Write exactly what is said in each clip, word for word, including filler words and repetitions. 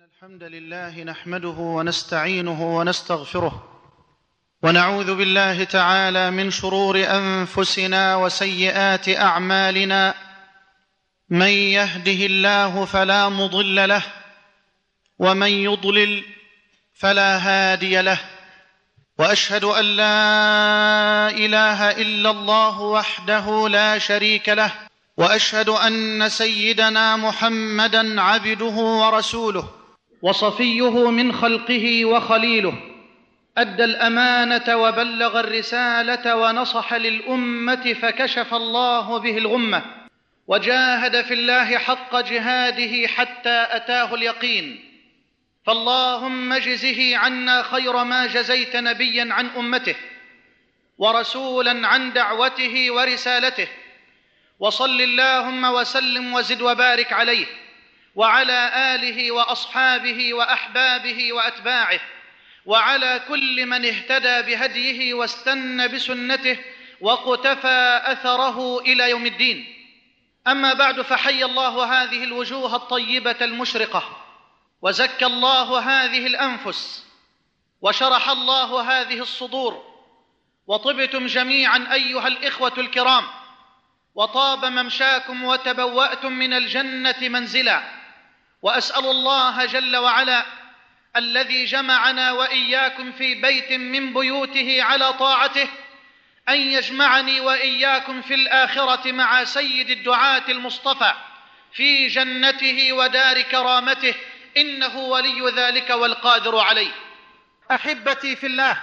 الحمد لله نحمده ونستعينه ونستغفره ونعوذ بالله تعالى من شرور أنفسنا وسيئات أعمالنا. من يهده الله فلا مضل له ومن يضلل فلا هادي له، وأشهد أن لا إله إلا الله وحده لا شريك له، وأشهد أن سيدنا محمدًا عبده ورسوله وصفيه من خلقه وخليله، أدى الأمانة وبلغ الرسالة ونصح للأمة فكشف الله به الغمة، وجاهد في الله حق جهاده حتى أتاه اليقين. فاللهم اجزه عنا خير ما جزيت نبيا عن أمته ورسولا عن دعوته ورسالته، وصل اللهم وسلم وزد وبارك عليه وعلى آله وأصحابه وأحبابه وأتباعه وعلى كل من اهتدى بهديه واستنى بسنته واقتفى أثره إلى يوم الدين. أما بعد، فحي الله هذه الوجوه الطيبة المشرقة، وزكى الله هذه الأنفس، وشرح الله هذه الصدور، وطبتم جميعا أيها الإخوة الكرام، وطاب ممشاكم وتبوأتم من الجنة منزلا. وأسأل الله جل وعلا الذي جمعنا وإياكم في بيت من بيوته على طاعته أن يجمعني وإياكم في الآخرة مع سيد الدعاة المصطفى في جنته ودار كرامته، إنه ولي ذلك والقادر عليه. أحبتي في الله،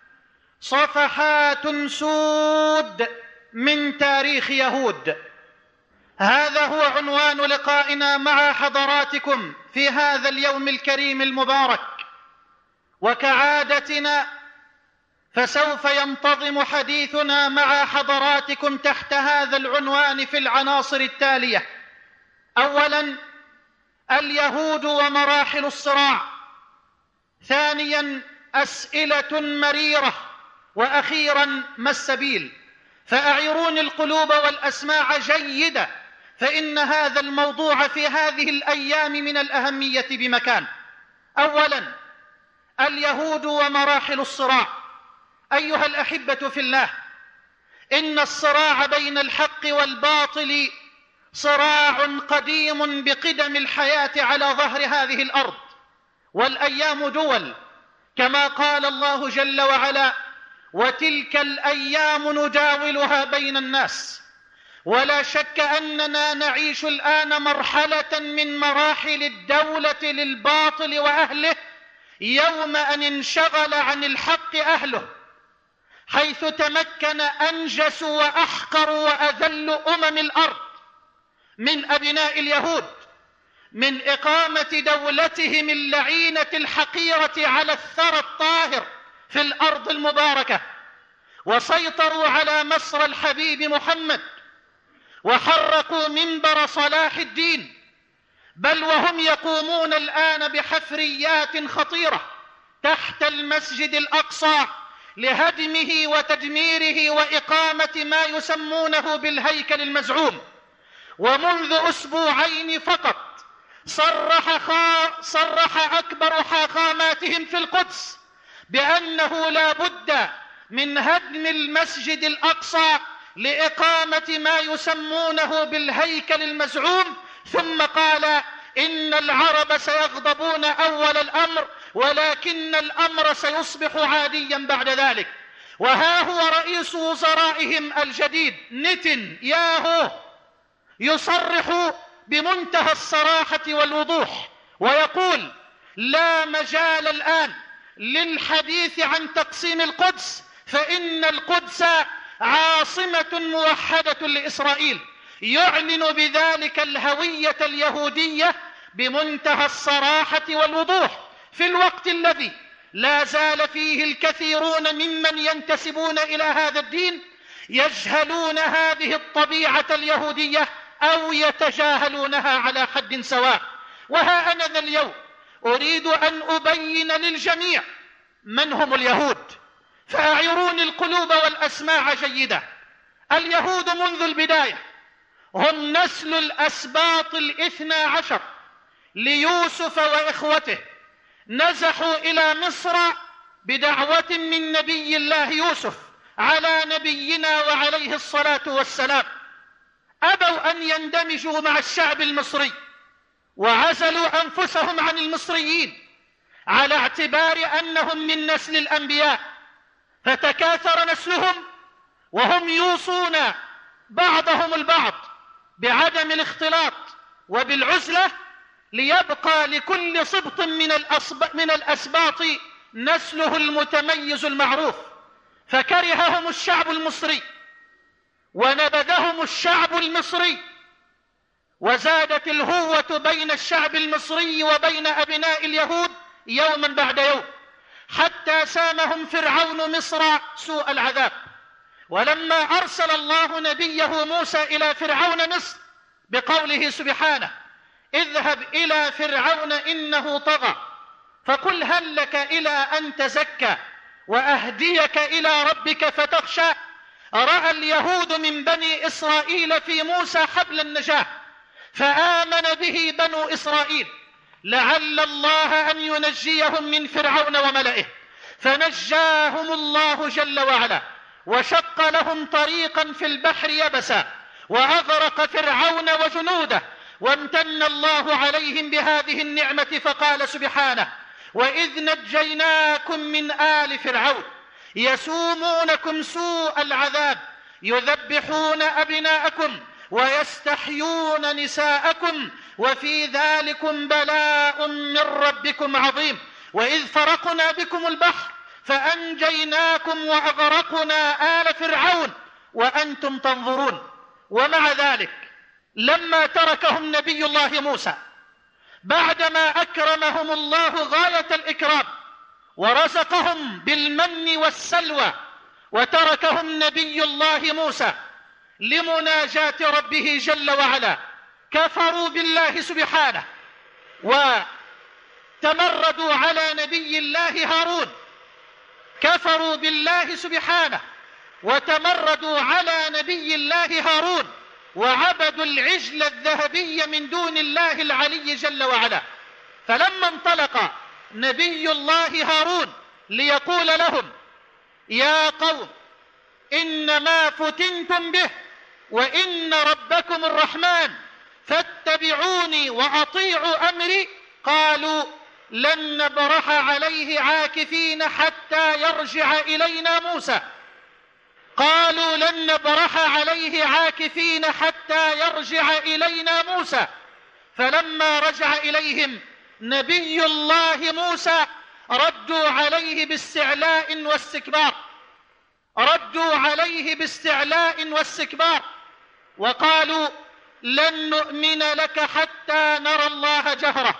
صفحات سود من تاريخ يهود، هذا هو عنوان لقائنا مع حضراتكم في هذا اليوم الكريم المبارك. وكعادتنا فسوف ينتظم حديثنا مع حضراتكم تحت هذا العنوان في العناصر التالية: أولاً، اليهود ومراحل الصراع. ثانياً، أسئلة مريرة. وأخيراً، ما السبيل؟ فأعيروني القلوب والأسماع جيدة، فإن هذا الموضوع في هذه الأيام من الأهمية بمكان. أولاً، اليهود ومراحل الصراع. أيها الأحبة في الله، إن الصراع بين الحق والباطل صراع قديم بقدم الحياة على ظهر هذه الأرض، والأيام دول، كما قال الله جل وعلا: وتلك الأيام نداولها بين الناس. ولا شك أننا نعيش الآن مرحلة من مراحل الدولة للباطل وأهله يوم أن انشغل عن الحق أهله، حيث تمكن أنجس وأحقر وأذل أمم الأرض من أبناء اليهود من إقامة دولتهم اللعينة الحقيرة على الثرى الطاهر في الأرض المباركة، وسيطروا على مصر الحبيب محمد، وحرقوا منبر صلاح الدين، بل وهم يقومون الآن بحفريات خطيرة تحت المسجد الأقصى لهدمه وتدميره وإقامة ما يسمونه بالهيكل المزعوم. ومنذ أسبوعين فقط صرح, خا... صرح أكبر حاخاماتهم في القدس بأنه لا بد من هدم المسجد الأقصى لإقامة ما يسمونه بالهيكل المزعوم، ثم قال: إن العرب سيغضبون أول الأمر، ولكن الأمر سيصبح عاديا بعد ذلك. وها هو رئيس وزرائهم الجديد نتنياهو يصرح بمنتهى الصراحة والوضوح ويقول: لا مجال الآن للحديث عن تقسيم القدس، فإن القدس عاصمة موحدة لإسرائيل. يعلن بذلك الهوية اليهودية بمنتهى الصراحة والوضوح، في الوقت الذي لا زال فيه الكثيرون ممن ينتسبون إلى هذا الدين يجهلون هذه الطبيعة اليهودية أو يتجاهلونها على حد سواء. وها أنا ذا اليوم أريد أن أبين للجميع من هم اليهود، فأعيروني القلوب والأسماع جيدة. اليهود منذ البداية هم نسل الأسباط الاثنى عشر، ليوسف وإخوته نزحوا إلى مصر بدعوة من نبي الله يوسف على نبينا وعليه الصلاة والسلام، أبوا أن يندمجوا مع الشعب المصري وعزلوا أنفسهم عن المصريين على اعتبار أنهم من نسل الأنبياء، فتكاثر نسلهم وهم يوصون بعضهم البعض بعدم الاختلاط وبالعزلة ليبقى لكل سبط من الأسباط, من الأسباط نسله المتميز المعروف، فكرههم الشعب المصري ونبذهم الشعب المصري، وزادت الهوة بين الشعب المصري وبين أبناء اليهود يوما بعد يوم، حتى سامهم فرعون مصر سوء العذاب. ولما أرسل الله نبيه موسى إلى فرعون مصر بقوله سبحانه: اذهب إلى فرعون إنه طغى فقل هل لك إلى أن تزكى وأهديك إلى ربك فتخشى، رأى اليهود من بني إسرائيل في موسى حبل النجاة فآمن به بنو إسرائيل لعل الله أن ينجيهم من فرعون وملئه، فنجاهم الله جل وعلا وشق لهم طريقا في البحر يبسا وأغرق فرعون وجنوده، وامتن الله عليهم بهذه النعمة فقال سبحانه: وإذ نجيناكم من آل فرعون يسومونكم سوء العذاب يذبحون أبناءكم ويستحيون نساءكم وفي ذلكم بلاء من ربكم عظيم، وإذ فرقنا بكم البحر فأنجيناكم وأغرقنا آل فرعون وأنتم تنظرون. ومع ذلك لما تركهم نبي الله موسى بعدما أكرمهم الله غاية الإكرام ورزقهم بالمن والسلوى، وتركهم نبي الله موسى لمناجاة ربه جل وعلا، كفروا بالله سبحانه وتمردوا على نبي الله هارون، كفروا بالله سبحانه وتمردوا على نبي الله هارون وعبدوا العجل الذهبي من دون الله العلي جل وعلا. فلما انطلق نبي الله هارون ليقول لهم: يا قوم إنما فتنتم به وإن ربكم الرحمن فاتبعوني وأطيعوا أمري، قالوا لن نبرح عليه عاكفين حتى يرجع إلينا موسى قالوا لن نبرح عليه عاكفين حتى يرجع إلينا موسى. فلما رجع إليهم نبي الله موسى ردوا عليه باستعلاء واستكبار ردوا عليه باستعلاء واستكبار وقالوا لن نؤمن لك حتى نرى الله جهرة.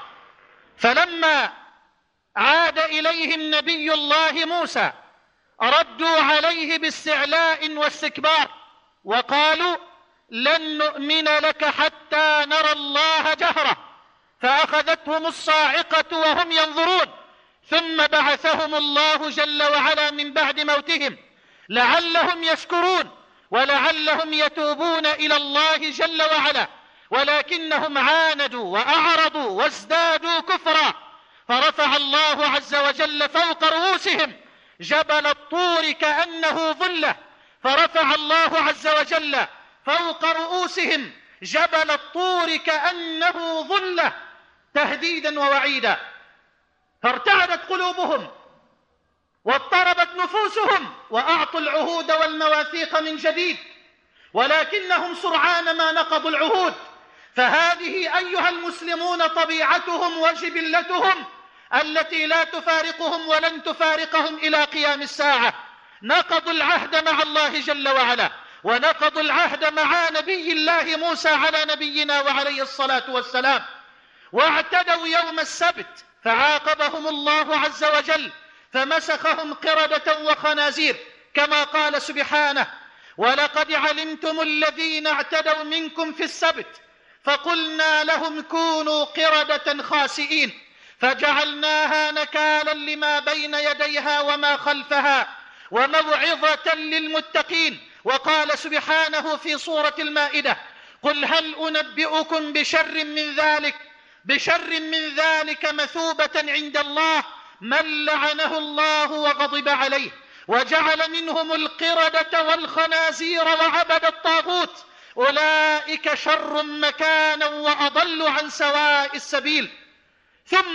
فلما عاد إليهم نبي الله موسى ردوا عليه باستعلاء واستكبار وقالوا لن نؤمن لك حتى نرى الله جهرة، فأخذتهم الصاعقة وهم ينظرون، ثم بعثهم الله جل وعلا من بعد موتهم لعلهم يشكرون ولعلهم يتوبون إلى الله جل وعلا، ولكنهم عاندوا وأعرضوا وازدادوا كفرا، فرفع الله عز وجل فوق رؤوسهم جبل الطور كأنه ظلة فرفع الله عز وجل فوق رؤوسهم جبل الطور كأنه ظلة تهديدا ووعيدا، فارتعدت قلوبهم واضطربت نفوسهم وأعطوا العهود والمواثيق من جديد، ولكنهم سرعان ما نقضوا العهود. فهذه أيها المسلمون طبيعتهم وجبلتهم التي لا تفارقهم ولن تفارقهم إلى قيام الساعة. نقضوا العهد مع الله جل وعلا، ونقضوا العهد مع نبي الله موسى على نبينا وعليه الصلاة والسلام، واعتدوا يوم السبت فعاقبهم الله عز وجل فمسخهم قردة وخنازير، كما قال سبحانه: ولقد علمتم الذين اعتدوا منكم في السبت فقلنا لهم كونوا قردة خاسئين فجعلناها نكالا لما بين يديها وما خلفها وموعظة للمتقين. وقال سبحانه في سورة المائدة: قل هل أنبئكم بشر من ذلك بشر من ذلك مثوبة عند الله من لعنه الله وغضب عليه وجعل منهم القردة والخنازير وعبد الطاغوت، أولئك شر مكانا وأضل عن سواء السبيل. ثم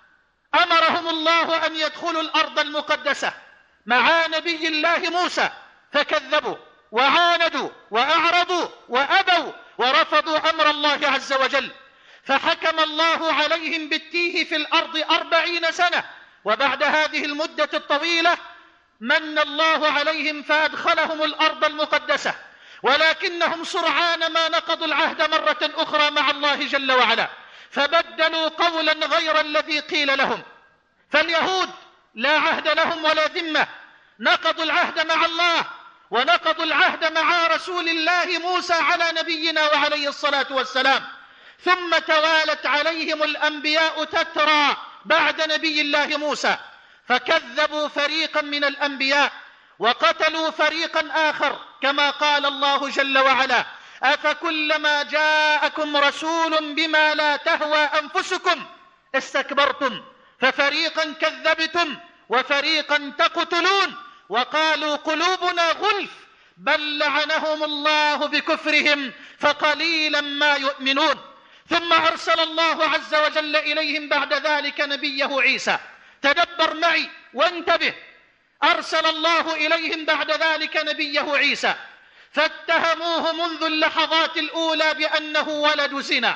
أمرهم الله أن يدخلوا الأرض المقدسة مع نبي الله موسى، فكذبوا وعاندوا وأعرضوا وأبوا ورفضوا أمر الله عز وجل، فحكم الله عليهم بالتيه في الأرض أربعين سنة. وبعد هذه المدة الطويلة من الله عليهم فأدخلهم الأرض المقدسة، ولكنهم سرعان ما نقضوا العهد مرة أخرى مع الله جل وعلا، فبدلوا قولا غير الذي قيل لهم. فاليهود لا عهد لهم ولا ذمة، نقضوا العهد مع الله ونقضوا العهد مع رسول الله موسى على نبينا وعليه الصلاة والسلام. ثم توالت عليهم الأنبياء تترى بعد نبي الله موسى، فكذبوا فريقا من الأنبياء وقتلوا فريقا آخر، كما قال الله جل وعلا: أفكلما جاءكم رسول بما لا تهوى أنفسكم استكبرتم ففريقا كذبتم وفريقا تقتلون وقالوا قلوبنا غلف بل لعنهم الله بكفرهم فقليلا ما يؤمنون. ثم أرسل الله عز وجل إليهم بعد ذلك نبيه عيسى. تدبر معي وانتبه، أرسل الله إليهم بعد ذلك نبيه عيسى، فاتهموه منذ اللحظات الأولى بأنه ولد زنا،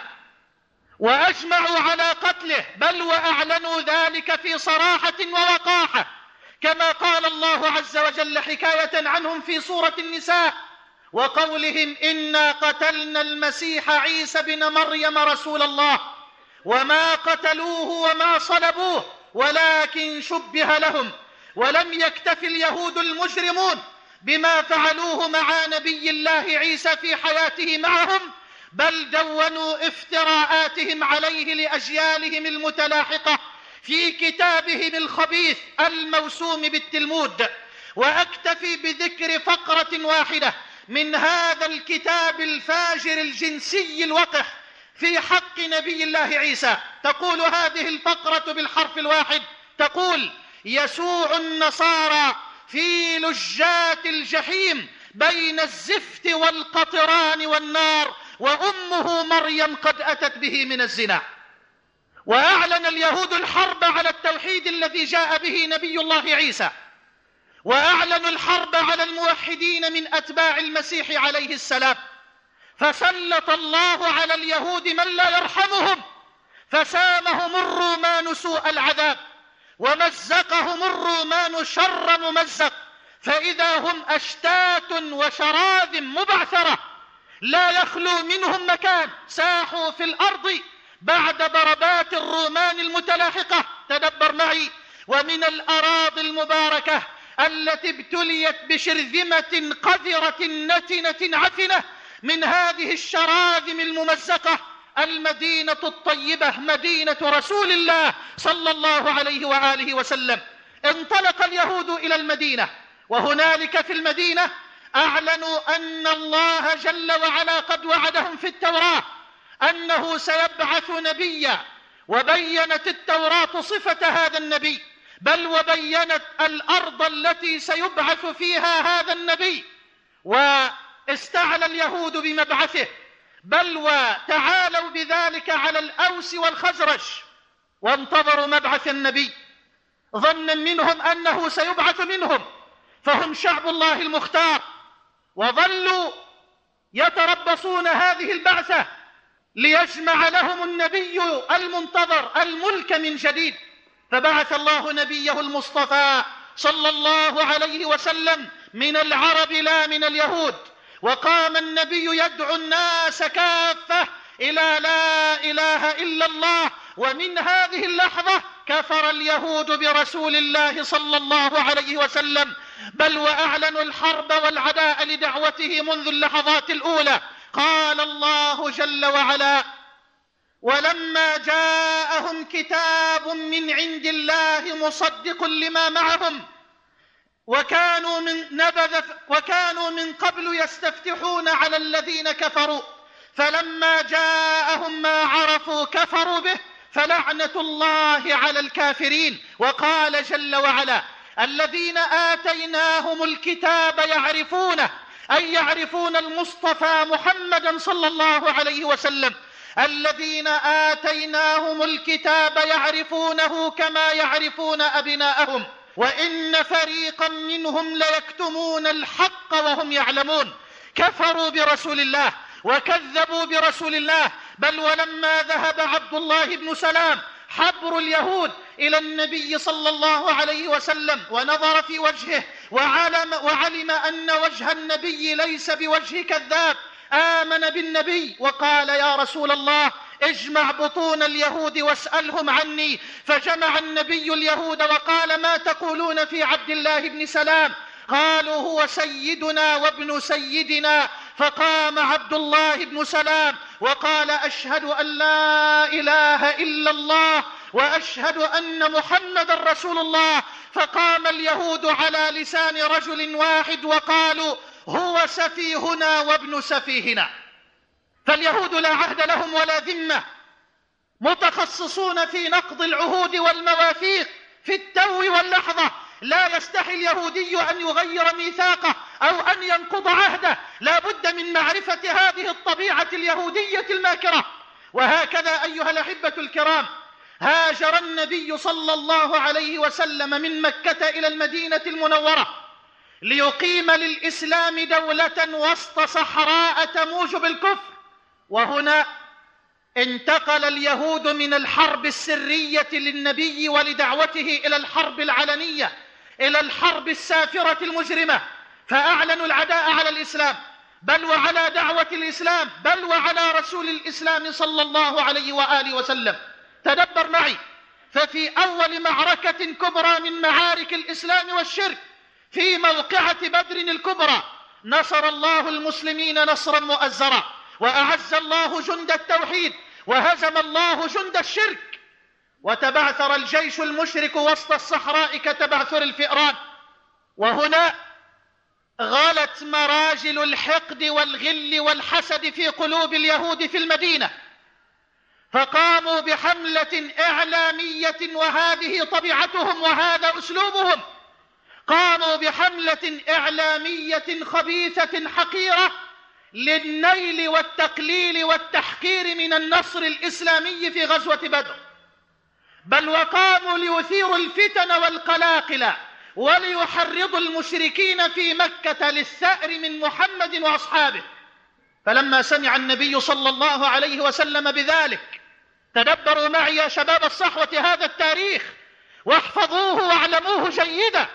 وأجمعوا على قتله، بل وأعلنوا ذلك في صراحة ووقاحة، كما قال الله عز وجل حكاية عنهم في سورة النساء: وقولهم إنا قتلنا المسيح عيسى بن مريم رسول الله وما قتلوه وما صلبوه ولكن شبه لهم. ولم يكتف اليهود المجرمون بما فعلوه مع نبي الله عيسى في حياته معهم، بل دونوا افتراءاتهم عليه لأجيالهم المتلاحقة في كتابهم الخبيث الموسوم بالتلمود. وأكتفي بذكر فقرة واحدة من هذا الكتاب الفاجر الجنسي الوقح في حق نبي الله عيسى. تقول هذه الفقرة بالحرف الواحد، تقول: يسوع النصارى في لجات الجحيم بين الزفت والقطران والنار، وأمه مريم قد أتت به من الزنا. وأعلن اليهود الحرب على التوحيد الذي جاء به نبي الله عيسى، وأعلنوا الحرب على الموحدين من أتباع المسيح عليه السلام، فسلط الله على اليهود من لا يرحمهم، فسامهم الرومان سوء العذاب ومزقهم الرومان شر ممزق، فإذا هم أشتات وشراذ مبعثرة لا يخلو منهم مكان، ساحوا في الأرض بعد ضربات الرومان المتلاحقة. تدبر معي: ومن الأراضي المباركة التي ابتليت بشرذمة قذرة نتنة عفنة من هذه الشراذم الممزقة المدينة الطيبة، مدينة رسول الله صلى الله عليه وآله وسلم. انطلق اليهود إلى المدينة، وهنالك في المدينة أعلنوا أن الله جل وعلا قد وعدهم في التوراة أنه سيبعث نبيا، وبينت التوراة صفة هذا النبي، بل وبينت الأرض التي سيبعث فيها هذا النبي، واستعلى اليهود بمبعثه، بل وتعالوا بذلك على الأوس والخزرج وانتظروا مبعث النبي ظنا منهم أنه سيبعث منهم، فهم شعب الله المختار، وظلوا يتربصون هذه البعثة ليجمع لهم النبي المنتظر الملك من جديد. فبعث الله نبيه المصطفى صلى الله عليه وسلم من العرب لا من اليهود، وقام النبي يدعو الناس كافة إلى لا إله إلا الله. ومن هذه اللحظة كفر اليهود برسول الله صلى الله عليه وسلم، بل وأعلنوا الحرب والعداء لدعوته منذ اللحظات الأولى. قال الله جل وعلا: ولما جاءهم كتاب من عند الله مصدق لما معهم وكانوا من نبذ وكانوا من قبل يستفتحون على الذين كفروا فلما جاءهم ما عرفوا كفروا به فلعنة الله على الكافرين. وقال جل وعلا: الذين آتيناهم الكتاب يعرفونه، أي يعرفون المصطفى محمدا صلى الله عليه وسلم. الذين آتيناهم الكتاب يعرفونه كما يعرفون أبناءهم وإن فريقا منهم ليكتمون الحق وهم يعلمون. كفروا برسول الله وكذبوا برسول الله. بل ولما ذهب عبد الله بن سلام حبر اليهود إلى النبي صلى الله عليه وسلم ونظر في وجهه وعلم, وعلم أن وجه النبي ليس بوجه كذاب، آمن بالنبي وقال: يا رسول الله اجمع بطون اليهود واسألهم عني. فجمع النبي اليهود وقال: ما تقولون في عبد الله بن سلام؟ قالوا: هو سيدنا وابن سيدنا. فقام عبد الله بن سلام وقال: أشهد أن لا إله إلا الله وأشهد أن محمد رسول الله. فقام اليهود على لسان رجل واحد وقالوا: هو سفيهنا وابن سفيهنا. فاليهود لا عهد لهم ولا ذمة، متخصصون في نقض العهود والمواثيق في التو واللحظة. لا يستحي اليهودي أن يغير ميثاقه أو أن ينقض عهده، لا بد من معرفة هذه الطبيعة اليهودية الماكرة. وهكذا أيها الأحبة الكرام هاجر النبي صلى الله عليه وسلم من مكة إلى المدينة المنورة ليقيم للإسلام دولة وسط صحراء تموج بالكفر. وهنا انتقل اليهود من الحرب السرية للنبي ولدعوته إلى الحرب العلنية، إلى الحرب السافرة المجرمة، فأعلنوا العداء على الإسلام بل وعلى دعوة الإسلام بل وعلى رسول الإسلام صلى الله عليه وآله وسلم. تدبر معي، ففي أول معركة كبرى من معارك الإسلام والشرك في موقعة بدر الكبرى نصر الله المسلمين نصرا مؤزرا، وأعز الله جند التوحيد وهزم الله جند الشرك، وتبعثر الجيش المشرك وسط الصحراء كتبعثر الفئران. وهنا غلت مراجل الحقد والغل والحسد في قلوب اليهود في المدينة، فقاموا بحملة إعلامية، وهذه طبيعتهم وهذا أسلوبهم. قاموا بحملة إعلامية خبيثة حقيرة للنيل والتقليل والتحقير من النصر الإسلامي في غزوة بدر، بل وقاموا ليثيروا الفتن والقلاقل وليحرضوا المشركين في مكة للثأر من محمد وأصحابه. فلما سمع النبي صلى الله عليه وسلم بذلك، تدبروا معي يا شباب الصحوة هذا التاريخ واحفظوه واعلموه جيدا.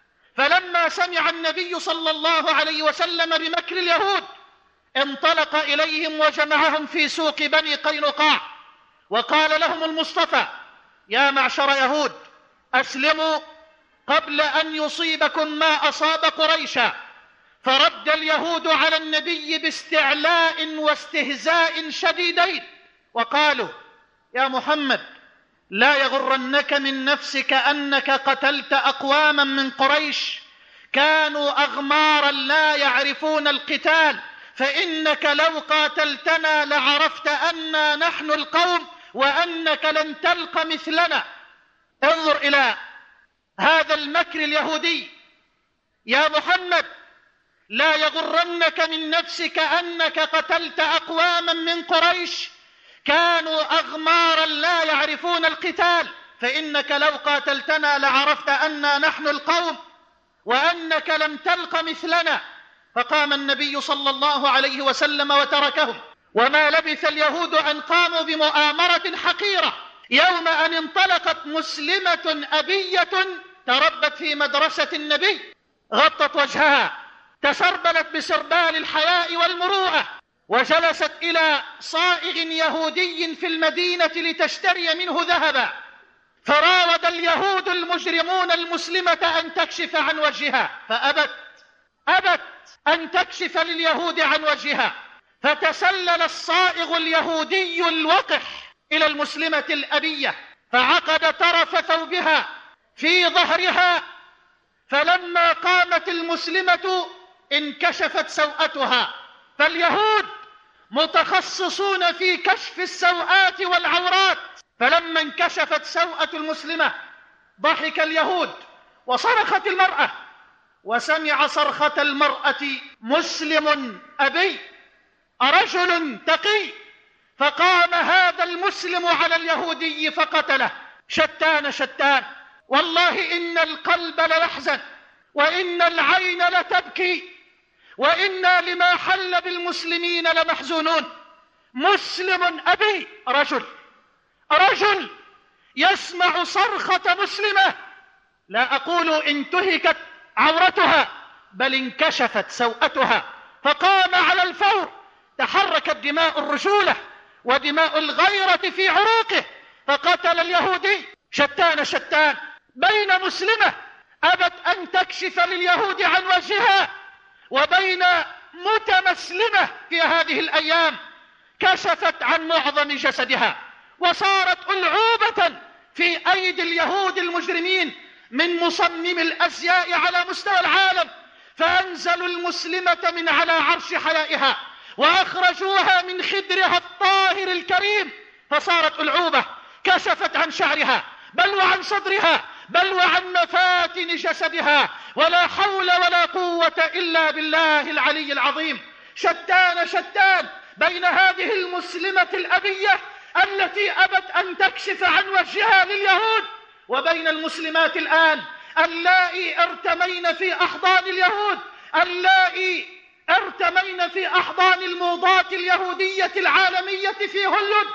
فلما سمع النبي صلى الله عليه وسلم بمكر اليهود انطلق إليهم وجمعهم في سوق بني قينقاع، وقال لهم المصطفى: يا معشر يهود، أسلموا قبل أن يصيبكم ما أصاب قريشا. فرد اليهود على النبي باستعلاء واستهزاء شديدين وقالوا: يا محمد، لا يغرنك من نفسك أنك قتلت أقواما من قريش كانوا أغمارا لا يعرفون القتال، فإنك لو قاتلتنا لعرفت أننا نحن القوم وأنك لن تلق مثلنا. انظر إلى هذا المكر اليهودي: يا محمد، لا يغرنك من نفسك أنك قتلت أقواما من قريش كانوا أغمارا لا يعرفون القتال، فإنك لو قاتلتنا لعرفت أننا نحن القوم وأنك لم تلق مثلنا. فقام النبي صلى الله عليه وسلم وتركهم. وما لبث اليهود أن قاموا بمؤامرة حقيرة يوم أن انطلقت مسلمة أبية تربت في مدرسة النبي، غطت وجهها، تسربلت بسربال الحياء والمروءة، وجلست إلى صائغ يهودي في المدينة لتشتري منه ذهبا. فراود اليهود المجرمون المسلمة أن تكشف عن وجهها، فأبت أبت أن تكشف لليهود عن وجهها. فتسلل الصائغ اليهودي الوقح إلى المسلمة الأبية، فعقد طرف ثوبها في ظهرها، فلما قامت المسلمة انكشفت سوءتها. فاليهود متخصصون في كشف السوءات والعورات، فلما انكشفت سوءة المسلمة ضحك اليهود وصرخت المرأة، وسمع صرخة المرأة مسلم أبي رجل تقي، فقام هذا المسلم على اليهودي فقتله. شتان شتان، والله إن القلب ليحزن وإن العين لتبكي وإنا لما حل بالمسلمين لمحزونون. مسلم أبي رجل رجل يسمع صرخة مسلمة، لا أقول انتهكت عورتها بل انكشفت سوءتها، فقام على الفور، تحركت دماء الرجولة ودماء الغيرة في عروقه فقتل اليهودي. شتان شتان بين مسلمة أبت أن تكشف لليهود عن وجهها وبين متمسلمة في هذه الأيام كشفت عن معظم جسدها وصارت ألعوبة في أيدي اليهود المجرمين من مصمم الأزياء على مستوى العالم، فأنزلوا المسلمة من على عرش حيائها وأخرجوها من خدرها الطاهر الكريم، فصارت ألعوبة كشفت عن شعرها بل وعن صدرها بل وعن مفاتن جسدها، ولا حول ولا قوة إلا بالله العلي العظيم. شتان شتان بين هذه المسلمة الأبية التي أبت أن تكشف عن وجهها لليهود وبين المسلمات الآن اللائي ارتمين في أحضان اليهود، اللائي ارتمين في أحضان الموضات اليهودية العالمية في هوليوود.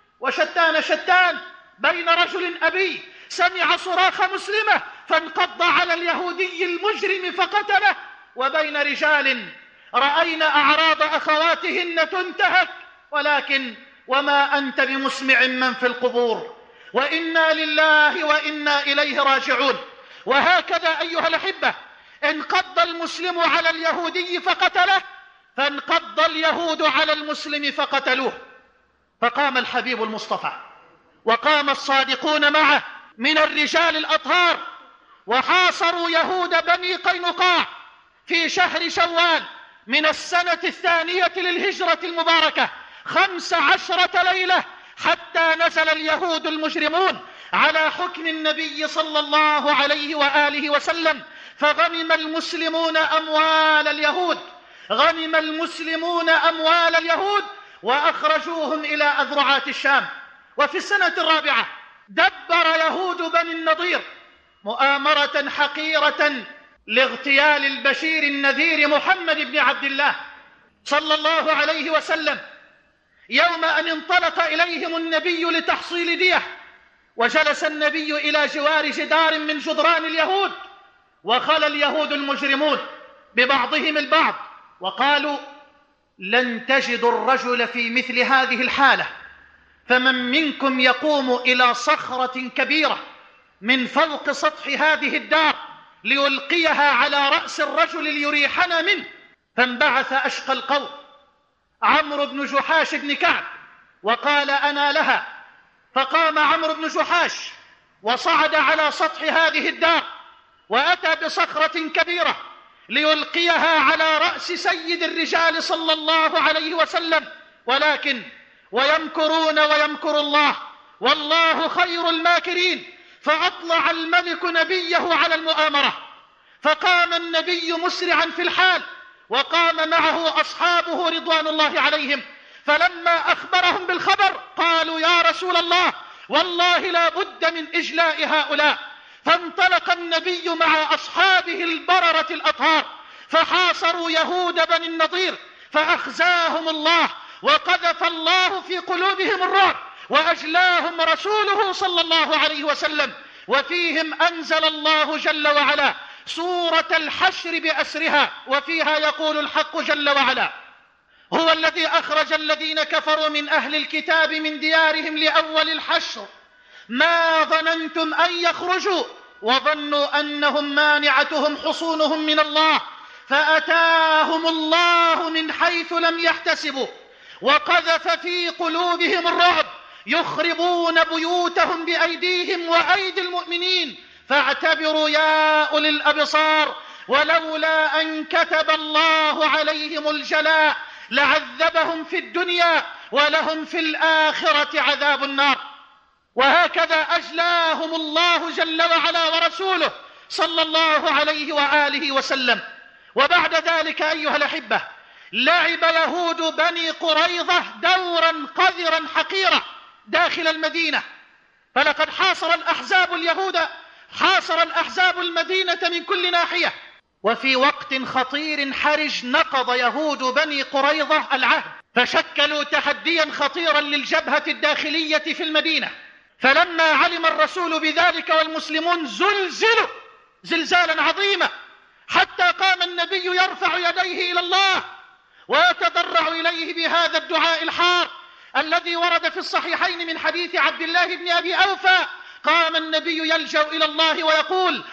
وشتان شتان بين رجل أبي سمع صراخ مسلمة فانقض على اليهودي المجرم فقتله، وبين رجال رأينا أعراض أخواتهن تنتهك ولكن وما أنت بمسمع من في القبور، وإنا لله وإنا إليه راجعون. وهكذا أيها الأحبة انقض المسلم على اليهودي فقتله، فانقض اليهود على المسلم فقتلوه، فقام الحبيب المصطفى وقام الصادقون معه من الرجال الأطهار وحاصروا يهود بني قينقاع في شهر شوال من السنة الثانية للهجرة المباركة خمس عشرة ليلة حتى نزل اليهود المجرمون على حكم النبي صلى الله عليه وآله وسلم، فغنم المسلمون أموال اليهود غنم المسلمون أموال اليهود وأخرجوهم إلى أذرعات الشام. وفي السنة الرابعة دبر يهود بني النضير مؤامرة حقيرة لاغتيال البشير النذير محمد بن عبد الله صلى الله عليه وسلم، يوم أن انطلق إليهم النبي لتحصيل دية، وجلس النبي إلى جوار جدار من جدران اليهود، وخلى اليهود المجرمون ببعضهم البعض وقالوا: لن تجدوا الرجل في مثل هذه الحالة، فمن منكم يقوم إلى صخرة كبيرة من فوق سطح هذه الدار ليلقيها على رأس الرجل ليريحنا منه. فانبعث أشقى القوم عمرو بن جحاش بن كعب وقال: أنا لها. فقام عمرو بن جحاش وصعد على سطح هذه الدار وأتى بصخرة كبيرة ليلقيها على رأس سيد الرجال صلى الله عليه وسلم، ولكن ويمكرون ويمكر الله والله خير الماكرين. فأطلع الملك نبيه على المؤامرة، فقام النبي مسرعا في الحال وقام معه أصحابه رضوان الله عليهم، فلما أخبرهم بالخبر قالوا: يا رسول الله والله لا بد من إجلاء هؤلاء. فانطلق النبي مع أصحابه البررة الأطهار فحاصروا يهود بني النضير فأخزاهم الله وقذف الله في قلوبهم الرعب وأجلاهم رسوله صلى الله عليه وسلم، وفيهم أنزل الله جل وعلا سورة الحشر بأسرها، وفيها يقول الحق جل وعلا: هو الذي أخرج الذين كفروا من أهل الكتاب من ديارهم لأول الحشر ما ظننتم أن يخرجوا وظنوا أنهم مانعتهم حصونهم من الله فأتاهم الله من حيث لم يحتسبوا وقذف في قلوبهم الرعب يخربون بيوتهم بأيديهم وأيدي المؤمنين فاعتبروا يا أولي الأبصار ولولا أن كتب الله عليهم الجلاء لعذبهم في الدنيا ولهم في الآخرة عذاب النار. وهكذا أجلاهم الله جل وعلا ورسوله صلى الله عليه وآله وسلم. وبعد ذلك أيها الأحبة، لعب يهود بني قريظة دورا قذرا حقيرا داخل المدينة، فلقد حاصر الأحزاب اليهود حاصر الأحزاب المدينة من كل ناحية. وفي وقت خطير حرج نقض يهود بني قريظة العهد، فشكلوا تحديا خطيرا للجبهة الداخلية في المدينة. فلما علم الرسول بذلك والمسلمون زلزلوا زلزالا عظيما، حتى قام النبي يرفع يديه إلى الله ويتضرع إليه بهذا الدعاء الحار الذي ورد في الصحيحين من حديث عبد الله بن أبي أوفى. قام النبي يلجأ إلى الله ويقول: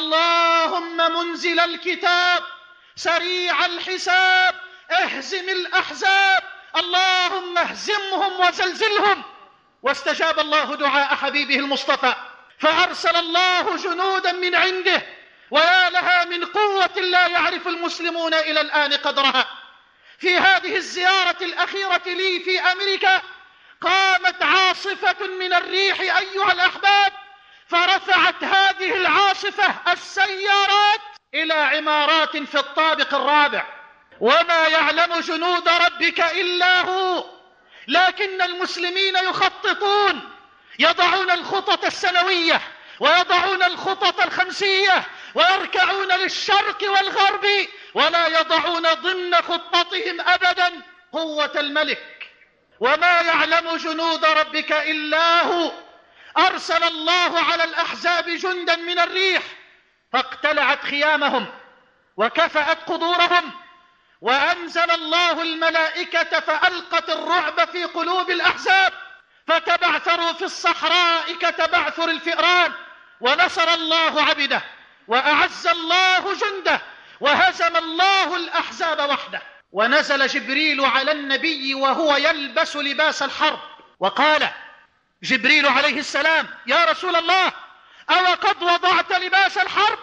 اللهم منزل الكتاب سريع الحساب اهزم الأحزاب اللهم اهزمهم وزلزلهم. واستجاب الله دعاء حبيبه المصطفى، فأرسل الله جنودا من عنده، ويا لها من قوة لا يعرف المسلمون إلى الآن قدرها. في هذه الزيارة الأخيرة لي في أمريكا قامت عاصفة من الريح أيها الأحباب، فرفعت هذه العاصفة السيارات إلى عمارات في الطابق الرابع، وما يعلم جنود ربك إلا هو. لكن المسلمين يخططون، يضعون الخطط السنوية ويضعون الخطط الخمسية ويركعون للشرق والغرب، ولا يضعون ضمن خطتهم أبدا قوة الملك. وما يعلم جنود ربك إلا هو. أرسل الله على الأحزاب جندا من الريح فاقتلعت خيامهم وكفأت قدورهم، وأنزل الله الملائكة فألقت الرعب في قلوب الأحزاب، فتبعثروا في الصحراء كتبعثر الفئران. ونصر الله عبده وأعز الله جنده وهزم الله الأحزاب وحده. ونزل جبريل على النبي وهو يلبس لباس الحرب، وقال جبريل عليه السلام: يا رسول الله، أو قد وضعت لباس الحرب؟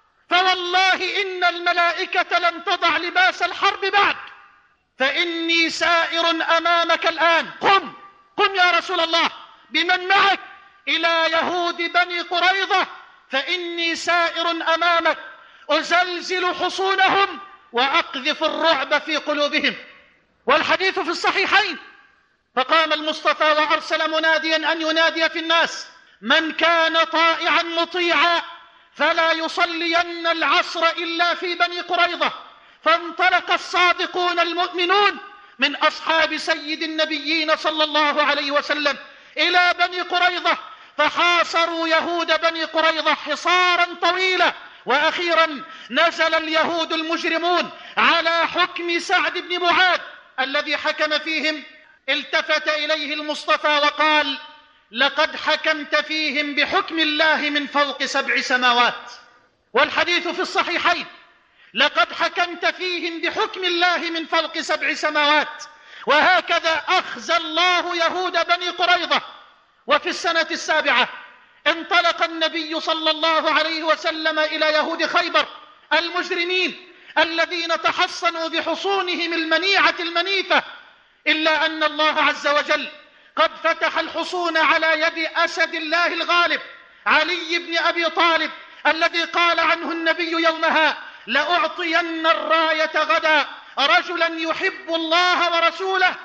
فوالله إن الملائكة لم تضع لباس الحرب بعد، فإني سائر أمامك الآن. قم قم يا رسول الله بمن معك إلى يهود بني قريظة، فإني سائر أمامك أزلزل حصونهم وأقذف الرعب في قلوبهم. والحديث في الصحيحين: فقام المصطفى وأرسل مناديا أن ينادي في الناس: من كان طائعا مطيعا فلا يصلين العصر إلا في بني قريظة. فانطلق الصادقون المؤمنون من أصحاب سيد النبيين صلى الله عليه وسلم إلى بني قريظة، فحاصروا يهود بني قريظة حصارا طويلا. وأخيرا نزل اليهود المجرمون على حكم سعد بن معاذ الذي حكم فيهم. التفت إليه المصطفى وقال: لقد حكمت فيهم بحكم الله من فوق سبع سماوات. والحديث في الصحيحين: لقد حكمت فيهم بحكم الله من فوق سبع سماوات. وهكذا أخزى الله يهود بني قريظة. وفي السنة السابعة انطلق النبي صلى الله عليه وسلم إلى يهود خيبر المجرمين الذين تحصنوا بحصونهم المنيعة المنيفة، إلا أن الله عز وجل قد فتح الحصون على يد أسد الله الغالب علي بن أبي طالب، الذي قال عنه النبي يومها: لأعطين الراية غدا رجلا يحب الله ورسوله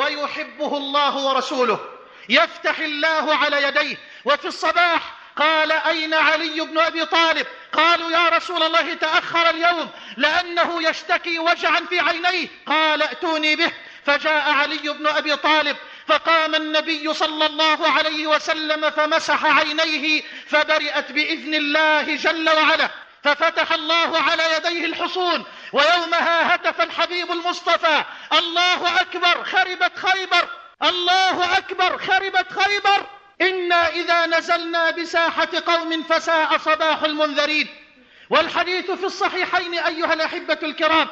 ويحبه الله ورسوله. يفتح الله على يديه. وفي الصباح قال: أين علي بن أبي طالب؟ قالوا: يا رسول الله تأخر اليوم لأنه يشتكي وجعا في عينيه. قال: ائتوني به. فجاء علي بن أبي طالب، فقام النبي صلى الله عليه وسلم فمسح عينيه فبرئت بإذن الله جل وعلا، ففتح الله على يديه الحصون. ويومها هتف الحبيب المصطفى: الله أكبر خربت خيبر، الله أكبر خربت خيبر، إنا إذا نزلنا بساحة قوم فساء صباح المنذرين. والحديث في الصحيحين أيها الأحبة الكرام.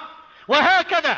وهكذا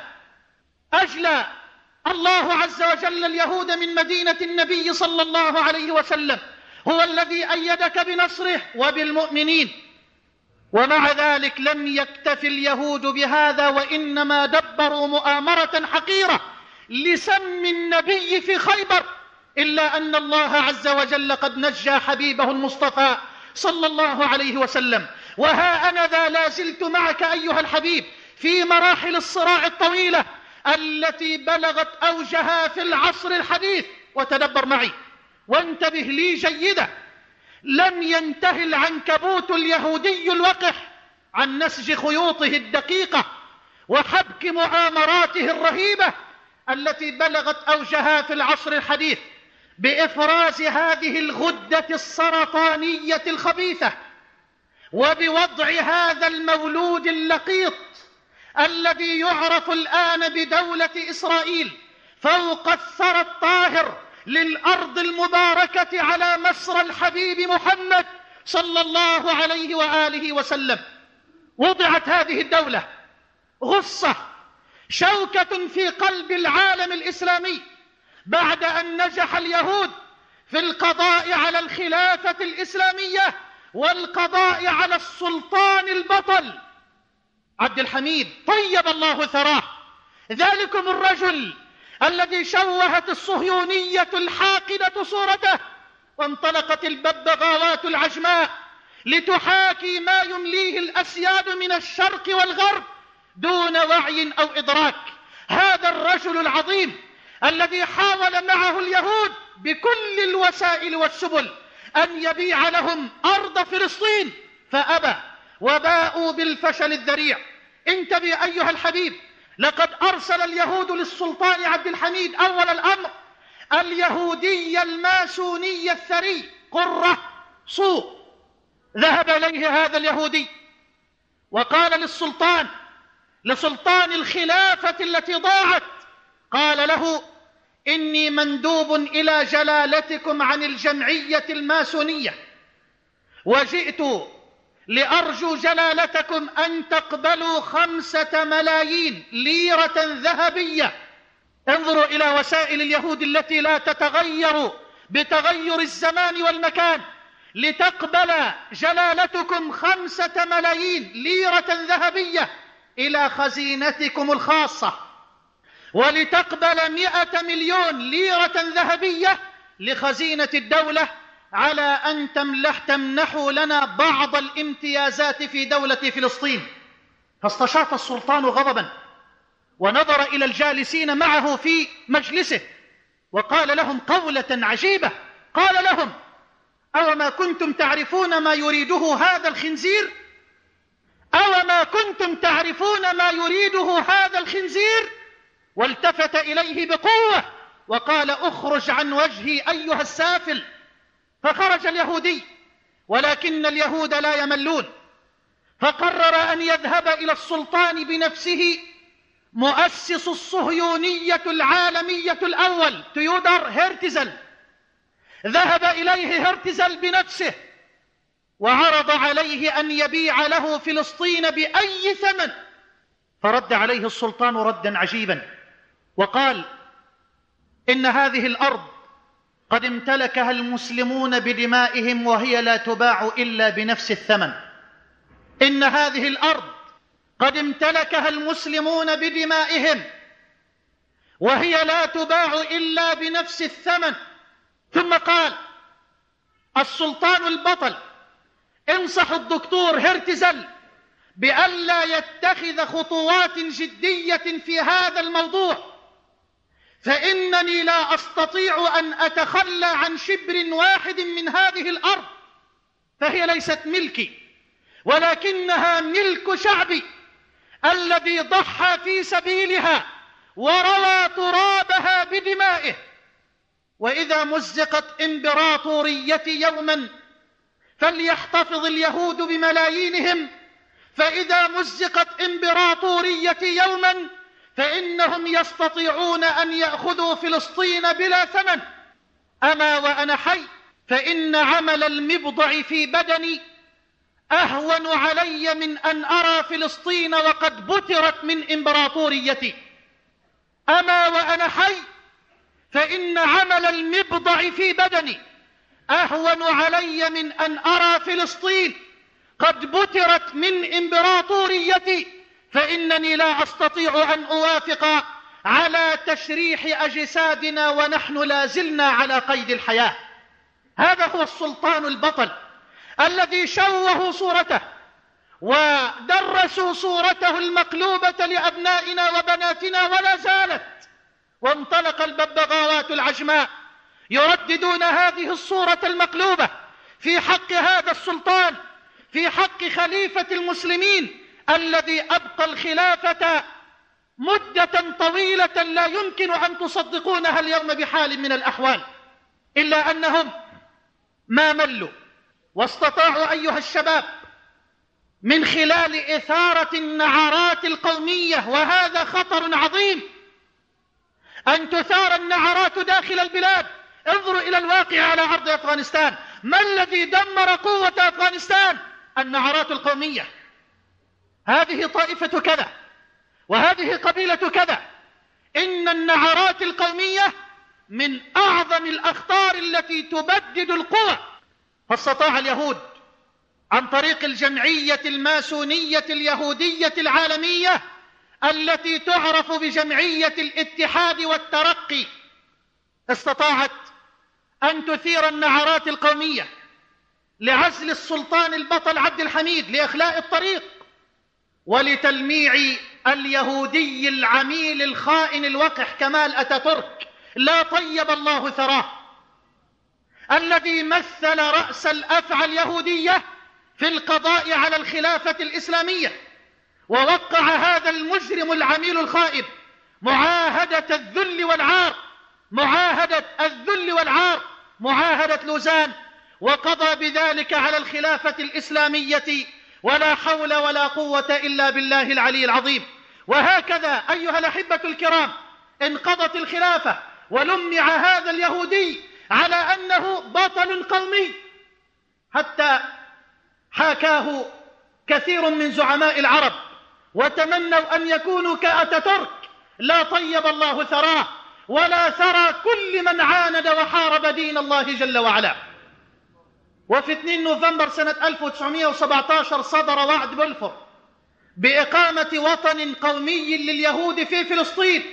أجلى الله عز وجل اليهود من مدينة النبي صلى الله عليه وسلم، هو الذي أيدك بنصره وبالمؤمنين. ومع ذلك لم يكتف اليهود بهذا، وإنما دبروا مؤامرة حقيرة لسم النبي في خيبر، إلا أن الله عز وجل قد نجى حبيبه المصطفى صلى الله عليه وسلم. وها أنا ذا لا زلت معك أيها الحبيب في مراحل الصراع الطويلة التي بلغت أوجها في العصر الحديث. وتدبر معي وانتبه لي جيدا، لم ينتهي العنكبوت اليهودي الوقح عن نسج خيوطه الدقيقة وحبك مؤامراته الرهيبة التي بلغت أوجها في العصر الحديث بإفراز هذه الغدة السرطانية الخبيثة، وبوضع هذا المولود اللقيط الذي يعرف الآن بدولة إسرائيل فوق الثرى الطاهر للأرض المباركة على مسرى الحبيب محمد صلى الله عليه وآله وسلم. وضعت هذه الدولة غصة شوكة في قلب العالم الإسلامي بعد أن نجح اليهود في القضاء على الخلافة الإسلامية والقضاء على السلطان البطل عبد الحميد طيب الله ثراه، ذلكم الرجل الذي شوهت الصهيونية الحاقدة صورته، وانطلقت الببغاوات العجماء لتحاكي ما يمليه الأسياد من الشرق والغرب دون وعي أو إدراك. هذا الرجل العظيم الذي حاول معه اليهود بكل الوسائل والسبل أن يبيع لهم أرض فلسطين فأبى، وباءوا بالفشل الذريع. انتبه أيها الحبيب، لقد أرسل اليهود للسلطان عبد الحميد أول الأمر اليهودي الماسوني الثري قرة صو. ذهب إليه هذا اليهودي وقال للسلطان لسلطان الخلافة التي ضاعت، قال له: إني مندوب إلى جلالتكم عن الجمعية الماسونية، وجئت لأرجو جلالتكم أن تقبلوا خمسة ملايين ليرة ذهبية. انظروا إلى وسائل اليهود التي لا تتغير بتغير الزمان والمكان. لتقبل جلالتكم خمسة ملايين ليرة ذهبية إلى خزينتكم الخاصة، ولتقبل مئة مليون ليرة ذهبية لخزينة الدولة، على أن تملح تمنحوا لنا بعض الامتيازات في دولة فلسطين. فاستشاط السلطان غضبا ونظر إلى الجالسين معه في مجلسه وقال لهم قولة عجيبة، قال لهم: أوما كنتم تعرفون ما يريده هذا الخنزير؟ أوما كنتم تعرفون ما يريده هذا الخنزير؟ والتفت إليه بقوة وقال: اخرج عن وجهي أيها السافل. فخرج اليهودي، ولكن اليهود لا يملون، فقرر أن يذهب إلى السلطان بنفسه مؤسس الصهيونية العالمية الأول تيودر هرتزل. ذهب إليه هرتزل بنفسه وعرض عليه أن يبيع له فلسطين بأي ثمن، فرد عليه السلطان ردا عجيبا وقال: إن هذه الأرض قد امتلكها المسلمون بدمائهم وهي لا تباع إلا بنفس الثمن. إن هذه الأرض قد امتلكها المسلمون بدمائهم وهي لا تباع إلا بنفس الثمن. ثم قال: السلطان البطل انصح الدكتور هرتزل بألا يتخذ خطوات جدية في هذا الموضوع، فإنني لا أستطيع أن أتخلى عن شبر واحد من هذه الأرض، فهي ليست ملكي ولكنها ملك شعبي الذي ضحى في سبيلها وروى ترابها بدمائه. وإذا مزقت إمبراطوريتي يوما فليحتفظ اليهود بملايينهم، فإذا مزقت إمبراطوريتي يوما فإنهم يستطيعون أن يأخذوا فلسطين بلا ثمن. أما وأنا حي فإن عمل المبضع في بدني أهون علي من أن أرى فلسطين وقد بترت من إمبراطوريتي. أما وأنا حي فإن عمل المبضع في بدني أهون علي من أن أرى فلسطين قد بترت من إمبراطوريتي، فإنني لا أستطيع أن أوافق على تشريح أجسادنا ونحن لا زلنا على قيد الحياة. هذا هو السلطان البطل الذي شوهوا صورته ودرسوا صورته المقلوبة لأبنائنا وبناتنا ولا زالت، وانطلق الببغاوات العجماء يرددون هذه الصورة المقلوبة في حق هذا السلطان، في حق خليفة المسلمين الذي أبقى الخلافة مدة طويلة لا يمكن أن تصدقونها اليوم بحال من الأحوال، إلا أنهم ما ملوا واستطاعوا أيها الشباب من خلال إثارة النعرات القومية، وهذا خطر عظيم أن تثار النعرات داخل البلاد. انظروا إلى الواقع على أرض أفغانستان، ما الذي دمر قوة أفغانستان؟ النعرات القومية. هذه طائفة كذا وهذه قبيلة كذا. إن النعرات القومية من أعظم الأخطار التي تبدد القوى. فاستطاع اليهود عن طريق الجمعية الماسونية اليهودية العالمية التي تعرف بجمعية الاتحاد والترقي، استطاعت أن تثير النعرات القومية لعزل السلطان البطل عبد الحميد، لإخلاء الطريق ولتلميع اليهودي العميل الخائن الوقح كمال أتاتورك، لا طيب الله ثراه، الذي مثل رأس الأفعى اليهودية في القضاء على الخلافة الإسلامية، ووقع هذا المجرم العميل الخائب معاهدة الذل والعار، معاهدة الذل والعار، معاهدة لوزان، وقضى بذلك على الخلافة الإسلامية، ولا حول ولا قوة إلا بالله العلي العظيم. وهكذا أيها الأحبة الكرام انقضت الخلافة ولمع هذا اليهودي على أنه بطل قومي، حتى حاكاه كثير من زعماء العرب وتمنوا أن يكونوا كأتاتورك، لا طيب الله ثراه ولا ثرى كل من عاند وحارب دين الله جل وعلا. وفي اثنين نوفمبر سنة ألف وتسعمائة وسبعة عشر صدر وعد بلفور بإقامة وطن قومي لليهود في فلسطين.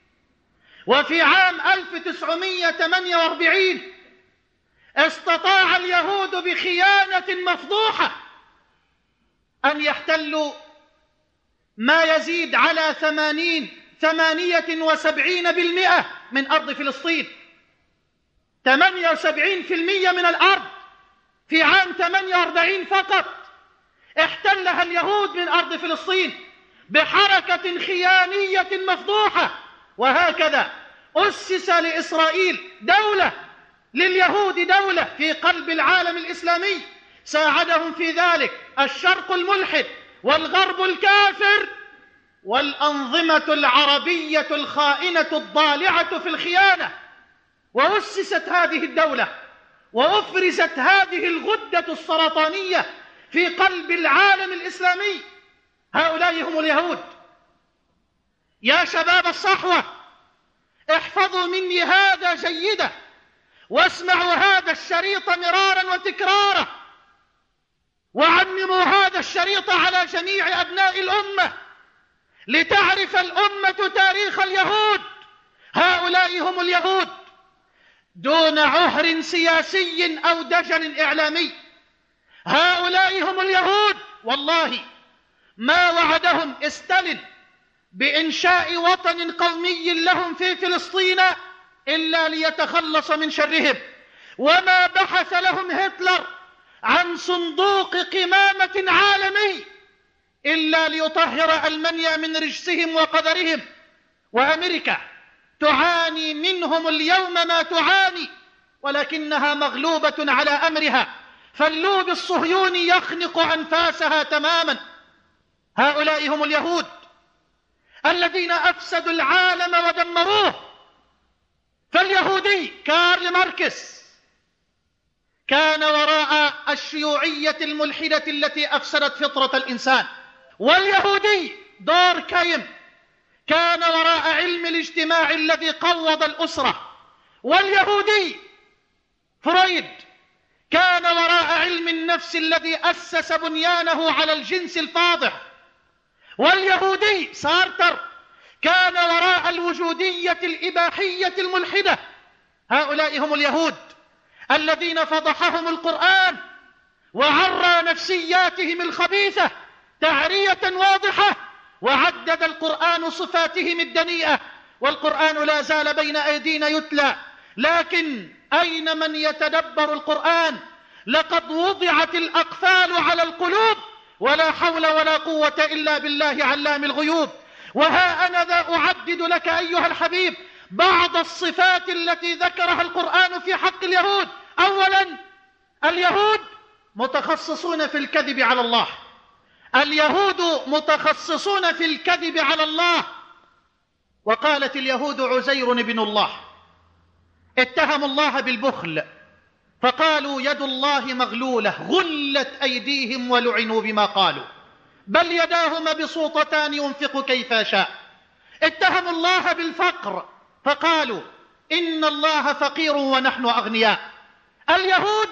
وفي عام ألف وتسعمائة وثمانية وأربعين استطاع اليهود بخيانة مفضوحة أن يحتلوا ما يزيد على ثمانين ثمانية وسبعين بالمئة من أرض فلسطين، ثمانية وسبعين بالمئة من الأرض في عام ثمانية وأربعين فقط احتلها اليهود من أرض فلسطين بحركة خيانية مفضوحة. وهكذا أسس لإسرائيل دولة، لليهود دولة في قلب العالم الإسلامي، ساعدهم في ذلك الشرق الملحد والغرب الكافر والأنظمة العربية الخائنة الضالعة في الخيانة. وأسست هذه الدولة وأفرزت هذه الغدة السرطانية في قلب العالم الإسلامي. هؤلاء هم اليهود. يا شباب الصحوة، احفظوا مني هذا جيدا واسمعوا هذا الشريط مرارا وتكرارا، وعمموا هذا الشريط على جميع أبناء الأمة لتعرف الأمة تاريخ اليهود. هؤلاء هم اليهود دون عهر سياسي أو دجل إعلامي. هؤلاء هم اليهود. والله ما وعدهم ستالين بإنشاء وطن قومي لهم في فلسطين إلا ليتخلص من شرهم، وما بحث لهم هتلر عن صندوق قمامة عالمي إلا ليطهر ألمانيا من رجسهم وقدرهم. وأمريكا تعاني منهم اليوم ما تعاني، ولكنها مغلوبة على أمرها، فاللوب الصهيوني يخنق أنفاسها تماما. هؤلاء هم اليهود الذين أفسدوا العالم ودمروه. فاليهودي كارل ماركس كان وراء الشيوعية الملحدة التي أفسدت فطرة الإنسان، واليهودي دوركايم كان وراء علم الاجتماع الذي قوض الأسرة، واليهودي فرويد كان وراء علم النفس الذي أسس بنيانه على الجنس الفاضح. واليهودي سارتر كان وراء الوجودية الإباحية الملحدة. هؤلاء هم اليهود الذين فضحهم القرآن وعرى نفسياتهم الخبيثة تعرية واضحة، وعدد القرآن صفاتهم الدنيئة، والقرآن لا زال بين أيدينا يتلى، لكن أين من يتدبر القرآن؟ لقد وضعت الأقفال على القلوب، ولا حول ولا قوة إلا بالله علام الغيوب. وها أنا ذا أعدد لك أيها الحبيب بعض الصفات التي ذكرها القرآن في حق اليهود. أولا، اليهود متخصصون في الكذب على الله. اليهود متخصصون في الكذب على الله. وقالت اليهود عزير بن الله. اتهموا الله بالبخل فقالوا يد الله مغلولة غلت أيديهم ولعنوا بما قالوا بل يداه مبسوطتان ينفق كيف شاء. اتهموا الله بالفقر فقالوا إن الله فقير ونحن أغنياء. اليهود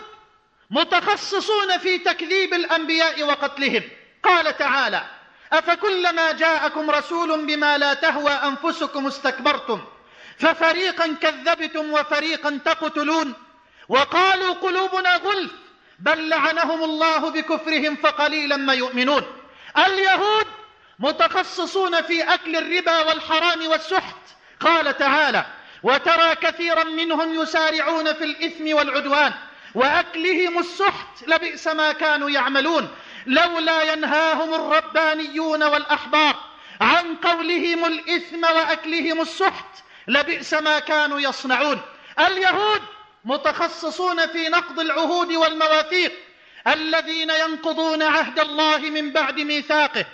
متخصصون في تكذيب الأنبياء وقتلهم. قال تعالى أفكلما جاءكم رسول بما لا تهوى أنفسكم استكبرتم ففريقا كذبتم وفريقا تقتلون وقالوا قلوبنا غلف بل لعنهم الله بكفرهم فقليلا ما يؤمنون. اليهود متخصصون في أكل الربا والحرام والسحت. قال تعالى وترى كثيرا منهم يسارعون في الإثم والعدوان وأكلهم السحت لبئس ما كانوا يعملون لولا ينهاهم الربانيون والأحبار عن قولهم الإثم وأكلهم السحت لبئس ما كانوا يصنعون. اليهود متخصصون في نقض العهود والمواثيق، الذين ينقضون عهد الله من بعد ميثاقه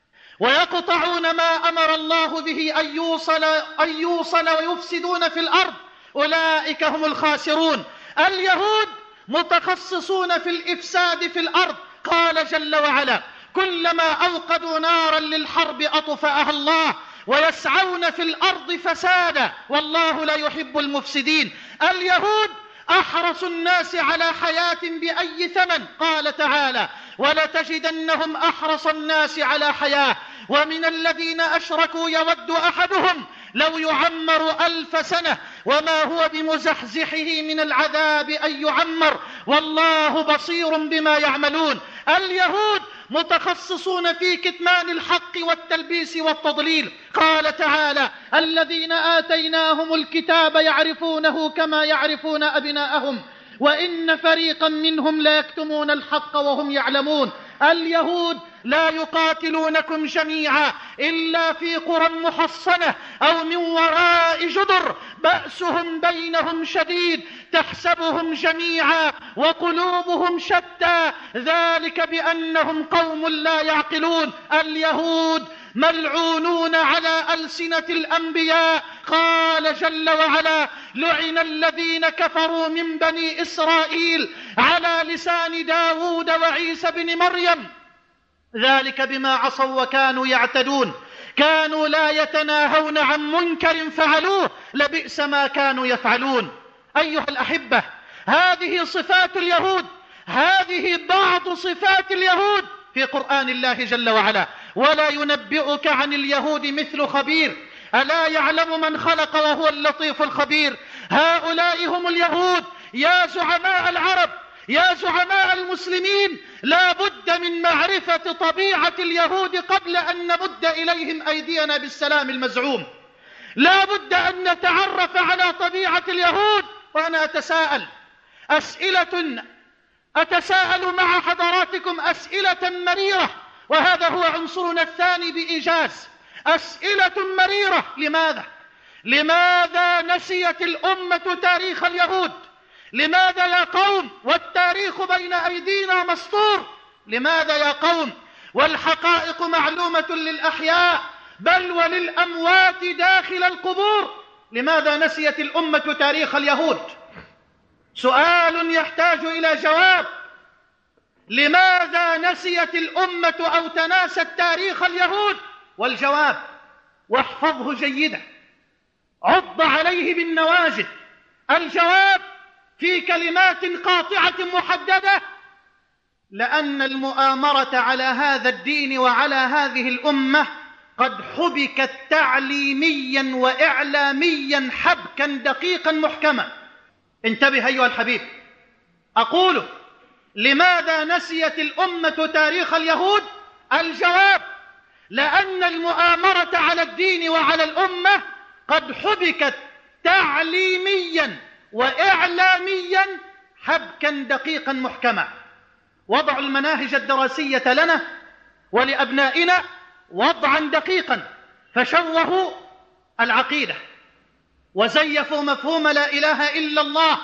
ويقطعون ما أمر الله به أن يوصل, أن يوصل ويفسدون في الأرض، أولئك هم الخاسرون. اليهود متخصصون في الإفساد في الأرض. قال جل وعلا كلما أوقدوا نارا للحرب أطفأها الله ويسعون في الأرض فسادا والله لا يحب المفسدين. اليهود أحرص الناس على حياة بأي ثمن. قال تعالى ولتجدنهم أحرص الناس على حياة ومن الذين أشركوا يود أحدهم لو يعمر ألف سنة وما هو بمزحزحه من العذاب أن يعمر والله بصير بما يعملون. اليهود متخصصون في كتمان الحق والتلبيس والتضليل. قال تعالى الذين آتيناهم الكتاب يعرفونه كما يعرفون أبناءهم وإن فريقا منهم لا يكتمون الحق وهم يعلمون. اليهود لا يقاتلونكم جميعا إلا في قرى محصنة أو من وراء جدر بأسهم بينهم شديد تحسبهم جميعا وقلوبهم شتى ذلك بأنهم قوم لا يعقلون. اليهود ملعونون على ألسنة الأنبياء. قال جل وعلا لعن الذين كفروا من بني إسرائيل على لسان داود وعيسى بن مريم ذلك بما عصوا وكانوا يعتدون كانوا لا يتناهون عن منكر فعلوه لبئس ما كانوا يفعلون. أيها الأحبة هذه صفات اليهود، هذه بعض صفات اليهود في قرآن الله جل وعلا. ولا ينبئك عن اليهود مثل خبير ألا يعلم من خلق وهو اللطيف الخبير. هؤلاء هم اليهود. يا زعماء العرب يا زعماء المسلمين لا بد من معرفة طبيعة اليهود قبل أن نمد إليهم أيدينا بالسلام المزعوم. لا بد أن نتعرف على طبيعة اليهود. وأنا أتساءل أسئلة أتساءل مع حضراتكم أسئلة مريرة، وهذا هو عنصرنا الثاني بإيجاز. أسئلة مريرة. لماذا؟ لماذا نسيت الأمة تاريخ اليهود؟ لماذا يا قوم والتاريخ بين أيدينا مسطور؟ لماذا يا قوم والحقائق معلومة للأحياء بل وللأموات داخل القبور؟ لماذا نسيت الأمة تاريخ اليهود؟ سؤال يحتاج إلى جواب. لماذا نسيت الأمة أو تناست تاريخ اليهود؟ والجواب واحفظه جيدا عض عليه بالنواجذ. الجواب في كلمات قاطعة محددة: لأن المؤامرة على هذا الدين وعلى هذه الأمة قد حبكت تعليميا وإعلاميا حبكا دقيقا محكما. انتبه أيها الحبيب، أقول: لماذا نسيت الأمة تاريخ اليهود؟ الجواب: لأن المؤامرة على الدين وعلى الأمة قد حبكت تعليميا وإعلاميا حبكا دقيقا محكما. وضعوا المناهج الدراسية لنا ولأبنائنا وضعا دقيقا، فشوهوا العقيدة وزيفوا مفهوم لا إله إلا الله،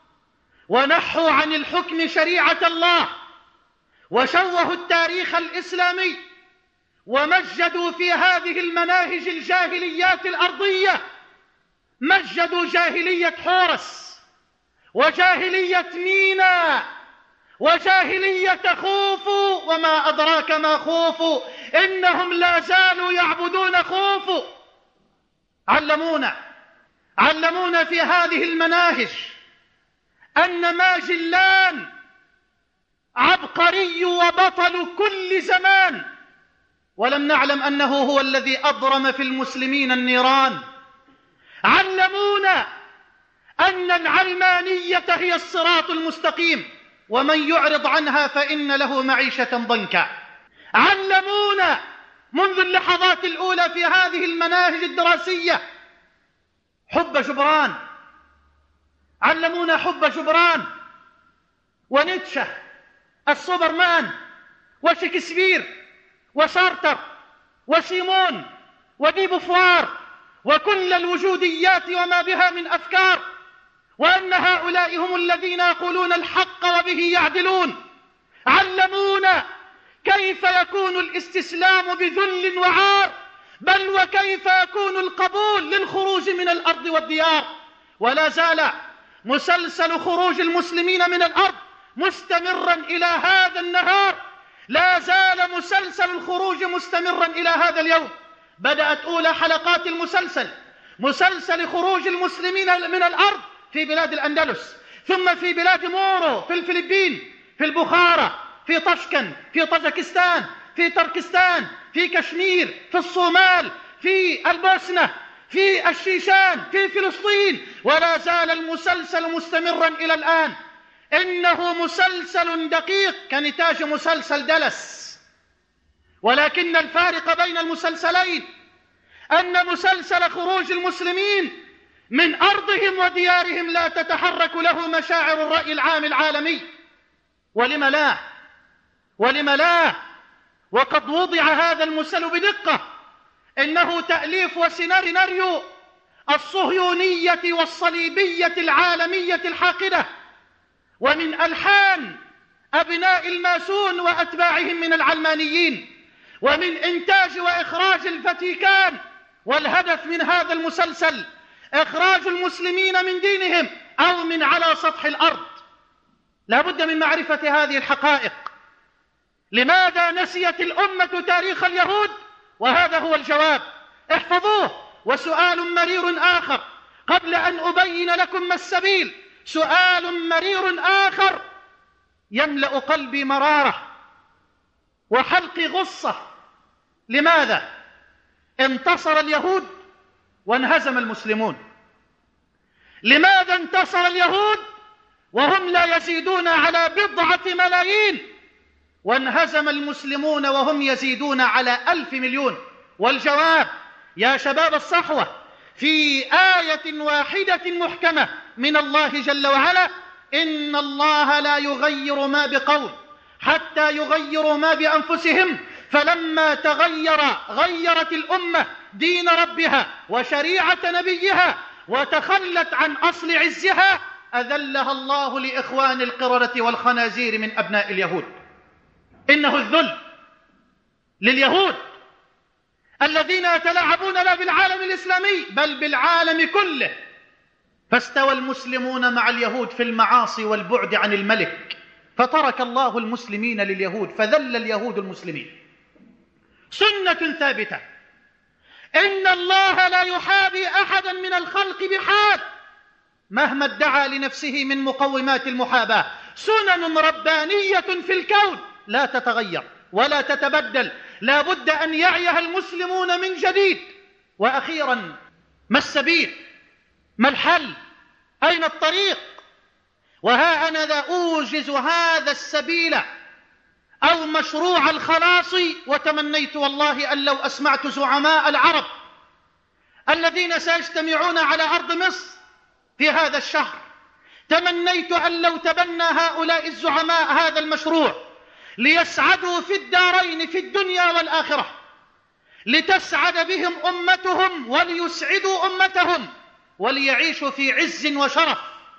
ونحوا عن الحكم شريعة الله، وشوهوا التاريخ الإسلامي، ومجدوا في هذه المناهج الجاهليات الأرضية، مجدوا جاهلية حورس وجاهلية مينا وجاهلية خوفو، وما أدراك ما خوفو، إنهم لا زالوا يعبدون خوفو. علمونا علمونا في هذه المناهج أن ماجلان عبقري وبطل كل زمان، ولم نعلم أنه هو الذي أضرم في المسلمين النيران. علمونا أن العلمانية هي الصراط المستقيم، ومن يعرض عنها فإن له معيشة ضنكا. علمونا منذ اللحظات الأولى في هذه المناهج الدراسية حب جبران، علمونا حب جبران ونيتشه السوبرمان وشكسبير وسارتر وسيمون ودي بوفوار وكل الوجوديات وما بها من أفكار، وأن هؤلاء هم الذين يقولون الحق وبه يعدلون. علمونا كيف يكون الاستسلام بذل وعار، بل وكيف يكون القبول للخروج من الأرض والديار. ولا زال مسلسل خروج المسلمين من الأرض مستمرا إلى هذا النهار، لا زال مسلسل الخروج مستمرا إلى هذا اليوم. بدأت أولى حلقات المسلسل مسلسل خروج المسلمين من الأرض في بلاد الأندلس، ثم في بلاد مورو في الفلبين، في البخارى، في طشكن، في طاجكستان، في تركستان، في كشمير، في الصومال، في البوسنة، في الشيشان، في فلسطين، ولا زال المسلسل مستمرا إلى الآن. إنه مسلسل دقيق كنتاج مسلسل دلس، ولكن الفارق بين المسلسلين أن مسلسل خروج المسلمين من أرضهم وديارهم لا تتحرك له مشاعر الرأي العام العالمي. ولم لا ولم لا وقد وضع هذا المسلسل بدقة، إنه تأليف وسيناريو الصهيونية والصليبية العالمية الحاقدة، ومن ألحان أبناء الماسون وأتباعهم من العلمانيين، ومن إنتاج وإخراج الفاتيكان. والهدف من هذا المسلسل إخراج المسلمين من دينهم أو من على سطح الأرض. لا بد من معرفة هذه الحقائق. لماذا نسيت الأمة تاريخ اليهود؟ وهذا هو الجواب، احفظوه. وسؤال مرير آخر قبل أن أبين لكم ما السبيل، سؤال مرير آخر يملأ قلبي مرارة وحلقي غصة. لماذا انتصر اليهود وانهزم المسلمون؟ لماذا انتصر اليهود وهم لا يزيدون على بضعة ملايين، وانهزم المسلمون وهم يزيدون على ألف مليون؟ والجواب يا شباب الصحوة في آية واحدة محكمة من الله جل وعلا: إن الله لا يغير ما بقوم حتى يغيروا ما بأنفسهم. فلما تغير غيرت الأمة دين ربها وشريعة نبيها وتخلت عن أصل عزها، أذلها الله لإخوان القردة والخنازير من أبناء اليهود. إنه الذل لليهود الذين يتلاعبون لا بالعالم الإسلامي بل بالعالم كله. فاستوى المسلمون مع اليهود في المعاصي والبعد عن الملك، فترك الله المسلمين لليهود، فذل اليهود المسلمين. سنة ثابتة: إن الله لا يحابي أحدا من الخلق بحال، مهما ادعى لنفسه من مقومات المحاباة. سنن ربانية في الكون لا تتغير ولا تتبدل، لا بد أن يعيها المسلمون من جديد. وأخيرا، ما السبيل؟ ما الحل؟ أين الطريق؟ وها أنا ذا أوجز هذا السبيل أو مشروع الخلاص، وتمنيت والله أن لو أسمعت زعماء العرب الذين سيجتمعون على أرض مصر في هذا الشهر، تمنيت أن لو تبنى هؤلاء الزعماء هذا المشروع ليسعدوا في الدارين في الدنيا والآخرة، لتسعد بهم أمتهم وليسعدوا أمتهم وليعيشوا في عز وشرف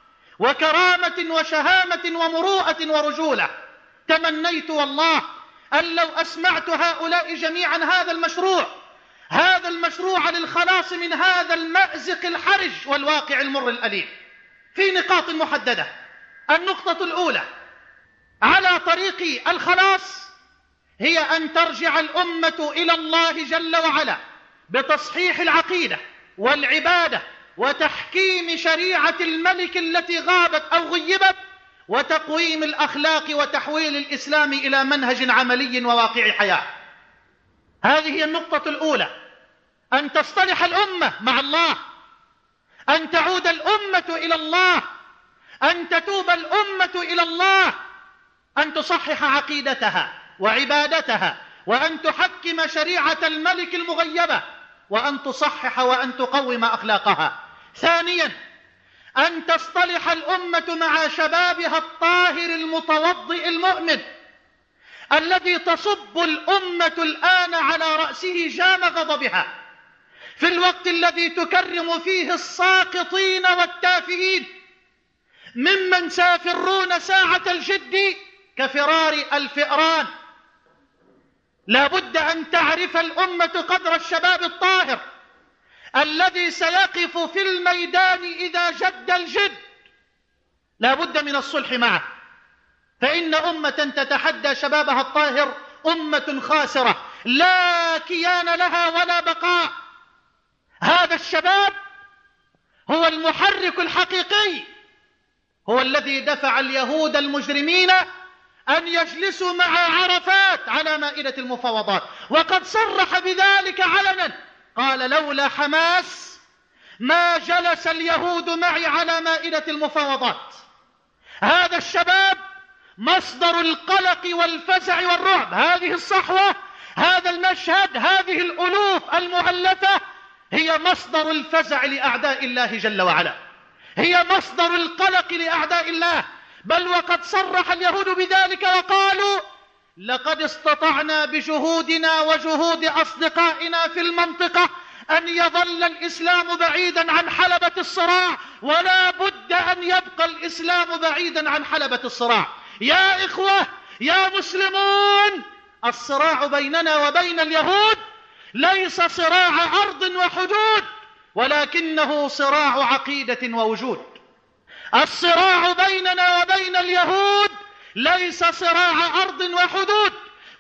وكرامة وشهامة ومروءة ورجولة. تمنيت والله أن لو أسمعت هؤلاء جميعا هذا المشروع هذا المشروع للخلاص من هذا المأزق الحرج والواقع المر الأليم في نقاط محددة. النقطة الأولى على طريق الخلاص هي أن ترجع الأمة إلى الله جل وعلا بتصحيح العقيدة والعبادة وتحكيم شريعة الملك التي غابت أو غيبت، وتقويم الأخلاق وتحويل الإسلام إلى منهج عملي وواقعي حياة. هذه هي النقطة الأولى، أن تصطلح الأمة مع الله، أن تعود الأمة إلى الله، أن تتوب الأمة إلى الله، أن تصحح عقيدتها وعبادتها، وأن تحكم شريعة الملك المغيبة، وأن تصحح وأن تقوم أخلاقها. ثانيا، أن تصطلح الأمة مع شبابها الطاهر المتوضئ المؤمن الذي تصب الأمة الآن على رأسه جام غضبها في الوقت الذي تكرم فيه الساقطين والتافهين ممن سيفرون ساعة الجد كفرار الفئران. لا بد أن تعرف الأمة قدر الشباب الطاهر الذي سيقف في الميدان إذا جد الجد. لا بد من الصلح معه، فإن أمة تتحدى شبابها الطاهر أمة خاسرة لا كيان لها ولا بقاء. هذا الشباب هو المحرك الحقيقي، هو الذي دفع اليهود المجرمين أن يجلسوا مع عرفات على مائدة المفاوضات، وقد صرح بذلك علنا، قال لولا حماس ما جلس اليهود معي على مائدة المفاوضات. هذا الشباب مصدر القلق والفزع والرعب. هذه الصحوة، هذا المشهد، هذه الألوف المؤلفة هي مصدر الفزع لأعداء الله جل وعلا، هي مصدر القلق لأعداء الله. بل وقد صرح اليهود بذلك وقالوا لقد استطعنا بجهودنا وجهود أصدقائنا في المنطقة أن يظل الإسلام بعيدا عن حلبة الصراع، ولا بد أن يبقى الإسلام بعيدا عن حلبة الصراع. يا إخوة يا مسلمون، الصراع بيننا وبين اليهود ليس صراع أرض وحدود، ولكنه صراع عقيدة ووجود. الصراع بيننا وبين اليهود ليس صراع أرض وحدود،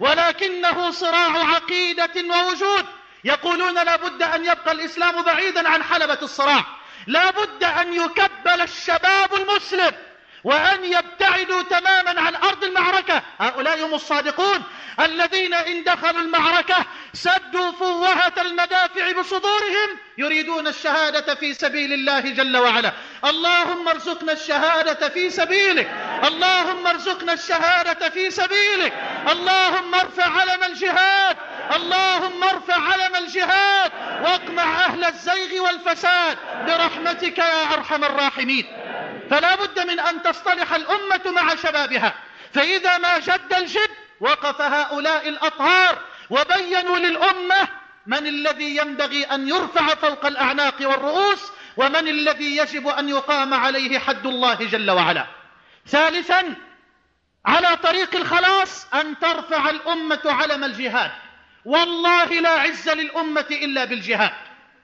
ولكنه صراع عقيدة ووجود. يقولون لا بد أن يبقى الإسلام بعيدا عن حلبة الصراع، لا بد أن يكبل الشباب المسلم وأن يبتعدوا تماما عن أرض المعركة. هؤلاء هم الصادقون الذين إن دخلوا المعركة سدوا فوهة المدافع بصدورهم يريدون الشهادة في سبيل الله جل وعلا. اللهم ارزقنا الشهادة في سبيلك، اللهم ارزقنا الشهادة في سبيلك، اللهم ارفع علم الجهاد، اللهم ارفع علم الجهاد واقمع أهل الزيغ والفساد برحمتك يا أرحم الراحمين. فلا بد من أن تصطلح الأمة مع شبابها، فإذا ما جد الجد وقف هؤلاء الأطهار وبينوا للأمة من الذي ينبغي أن يرفع فوق الأعناق والرؤوس، ومن الذي يجب أن يقام عليه حد الله جل وعلا. ثالثا، على طريق الخلاص أن ترفع الأمة علم الجهاد. والله لا عز للأمة إلا بالجهاد،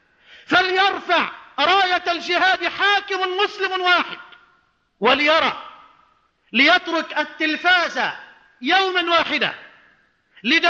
فليرفع راية الجهاد حاكم مسلم واحد وليرى، ليترك التلفاز يوما واحدا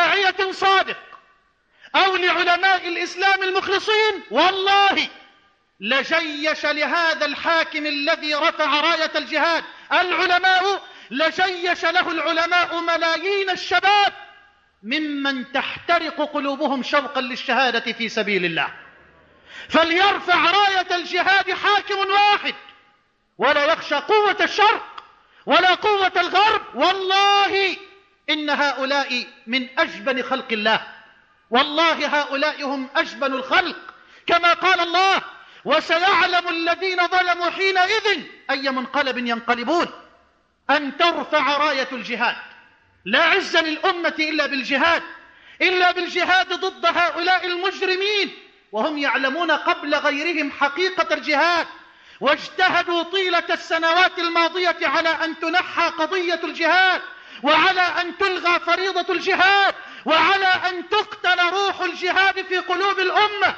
لداعية صادق أو لعلماء الإسلام المخلصين، والله لجيش لهذا الحاكم الذي رفع راية الجهاد العلماء، لجيش له العلماء ملايين الشباب ممن تحترق قلوبهم شوقا للشهادة في سبيل الله. فليرفع راية الجهاد حاكم واحد، ولا يخشى قوة الشرق ولا قوة الغرب. والله إن هؤلاء من أجبن خلق الله، والله هؤلاء هم أجبن الخلق، كما قال الله: وسيعلم الذين ظلموا حينئذ أي منقلب ينقلبون. أن ترفع راية الجهاد، لا عز للأمة إلا بالجهاد، إلا بالجهاد ضد هؤلاء المجرمين، وهم يعلمون قبل غيرهم حقيقة الجهاد، واجتهدوا طيلة السنوات الماضية على أن تنحى قضية الجهاد، وعلى أن تلغى فريضة الجهاد، وعلى أن تقتل روح الجهاد في قلوب الأمة،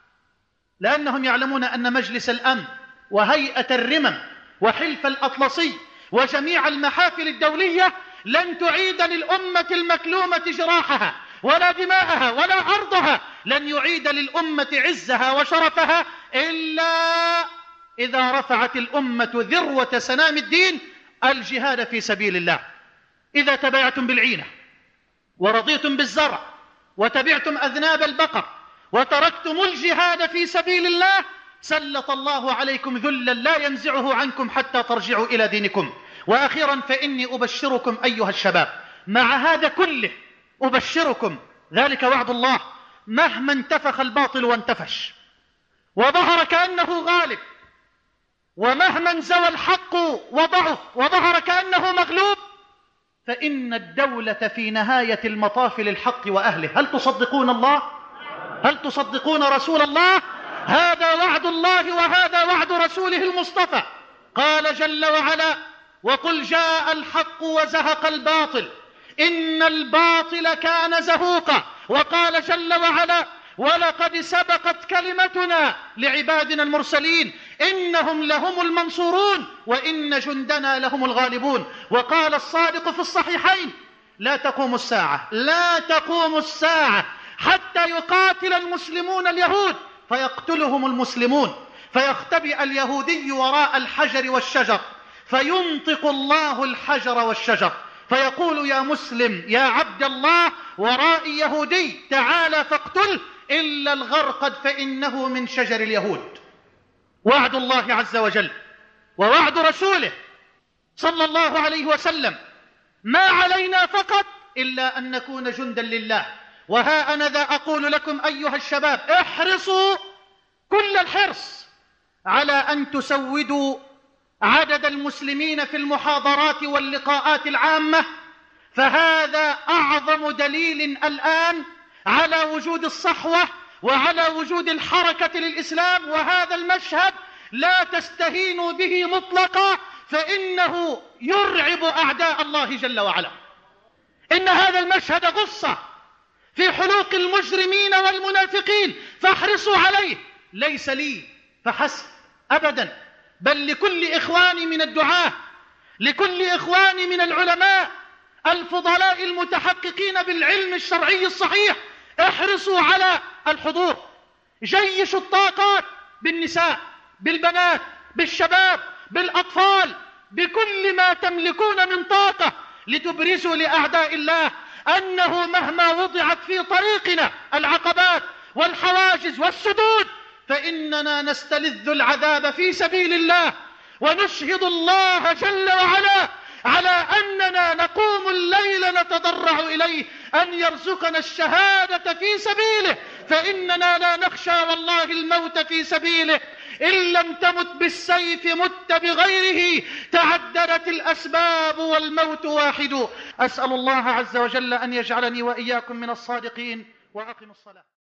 لأنهم يعلمون أن مجلس الأمن وهيئة الرمم وحلف الأطلسي وجميع المحافل الدولية لن تعيد للأمة المكلومة جراحها ولا دماءها ولا أرضها، لن يعيد للأمة عزها وشرفها إلا إذا رفعت الأمة ذروة سنام الدين، الجهاد في سبيل الله. إذا تبايعتم بالعينة ورضيتم بالزرع وتبعتم أذناب البقر وتركتم الجهاد في سبيل الله، سلط الله عليكم ذلا لا ينزعه عنكم حتى ترجعوا إلى دينكم. وأخيرا، فإني أبشركم أيها الشباب، مع هذا كله أبشركم، ذلك وعد الله، مهما انتفخ الباطل وانتفش وظهر كأنه غالب، ومهما انزوى الحق وضعف وظهر كأنه مغلوب، فإن الدولة في نهاية المطاف للحق وأهله. هل تصدقون الله؟ هل تصدقون رسول الله؟ هذا وعد الله وهذا وعد رسوله المصطفى. قال جل وعلا: وقل جاء الحق وزهق الباطل إن الباطل كان زهوقا. وقال جل وعلا: ولقد سبقت كلمتنا لعبادنا المرسلين إنهم لهم المنصورون وإن جندنا لهم الغالبون. وقال الصادق في الصحيحين: لا تقوم الساعة لا تقوم الساعة حتى يقاتل المسلمون اليهود فيقتلهم المسلمون، فيختبئ اليهودي وراء الحجر والشجر، فينطق الله الحجر والشجر فيقول: يا مسلم يا عبد الله، ورائي يهودي، تعال فاقتله إلا الغرقد فإنه من شجر اليهود. وعد الله عز وجل ووعد رسوله صلى الله عليه وسلم، ما علينا فقط إلا أن نكون جندا لله. وها أنا ذا أقول لكم أيها الشباب: احرصوا كل الحرص على أن تسودوا عدد المسلمين في المحاضرات واللقاءات العامة، فهذا أعظم دليل الآن على وجود الصحوة وعلى وجود الحركة للإسلام. وهذا المشهد لا تستهينوا به مطلقا، فإنه يرعب أعداء الله جل وعلا. إن هذا المشهد غصة في حلوق المجرمين والمنافقين، فاحرصوا عليه، ليس لي فحسب أبدا، بل لكل إخواني من الدعاة، لكل إخواني من العلماء الفضلاء المتحققين بالعلم الشرعي الصحيح. احرصوا على الحضور، جيشوا الطاقات بالنساء بالبنات بالشباب بالأطفال، بكل ما تملكون من طاقة، لتبرزوا لأعداء الله أنه مهما وضعت في طريقنا العقبات والحواجز والسدود، فإننا نستلذ العذاب في سبيل الله، ونشهد الله جل وعلا على أننا نقوم الليل نتضرع إليه أن يرزقنا الشهادة في سبيله، فإننا لا نخشى والله الموت في سبيله. إن لم تمت بالسيف مت بغيره، تعددت الأسباب والموت واحد. أسأل الله عز وجل أن يجعلني وإياكم من الصادقين. وأقم الصلاة.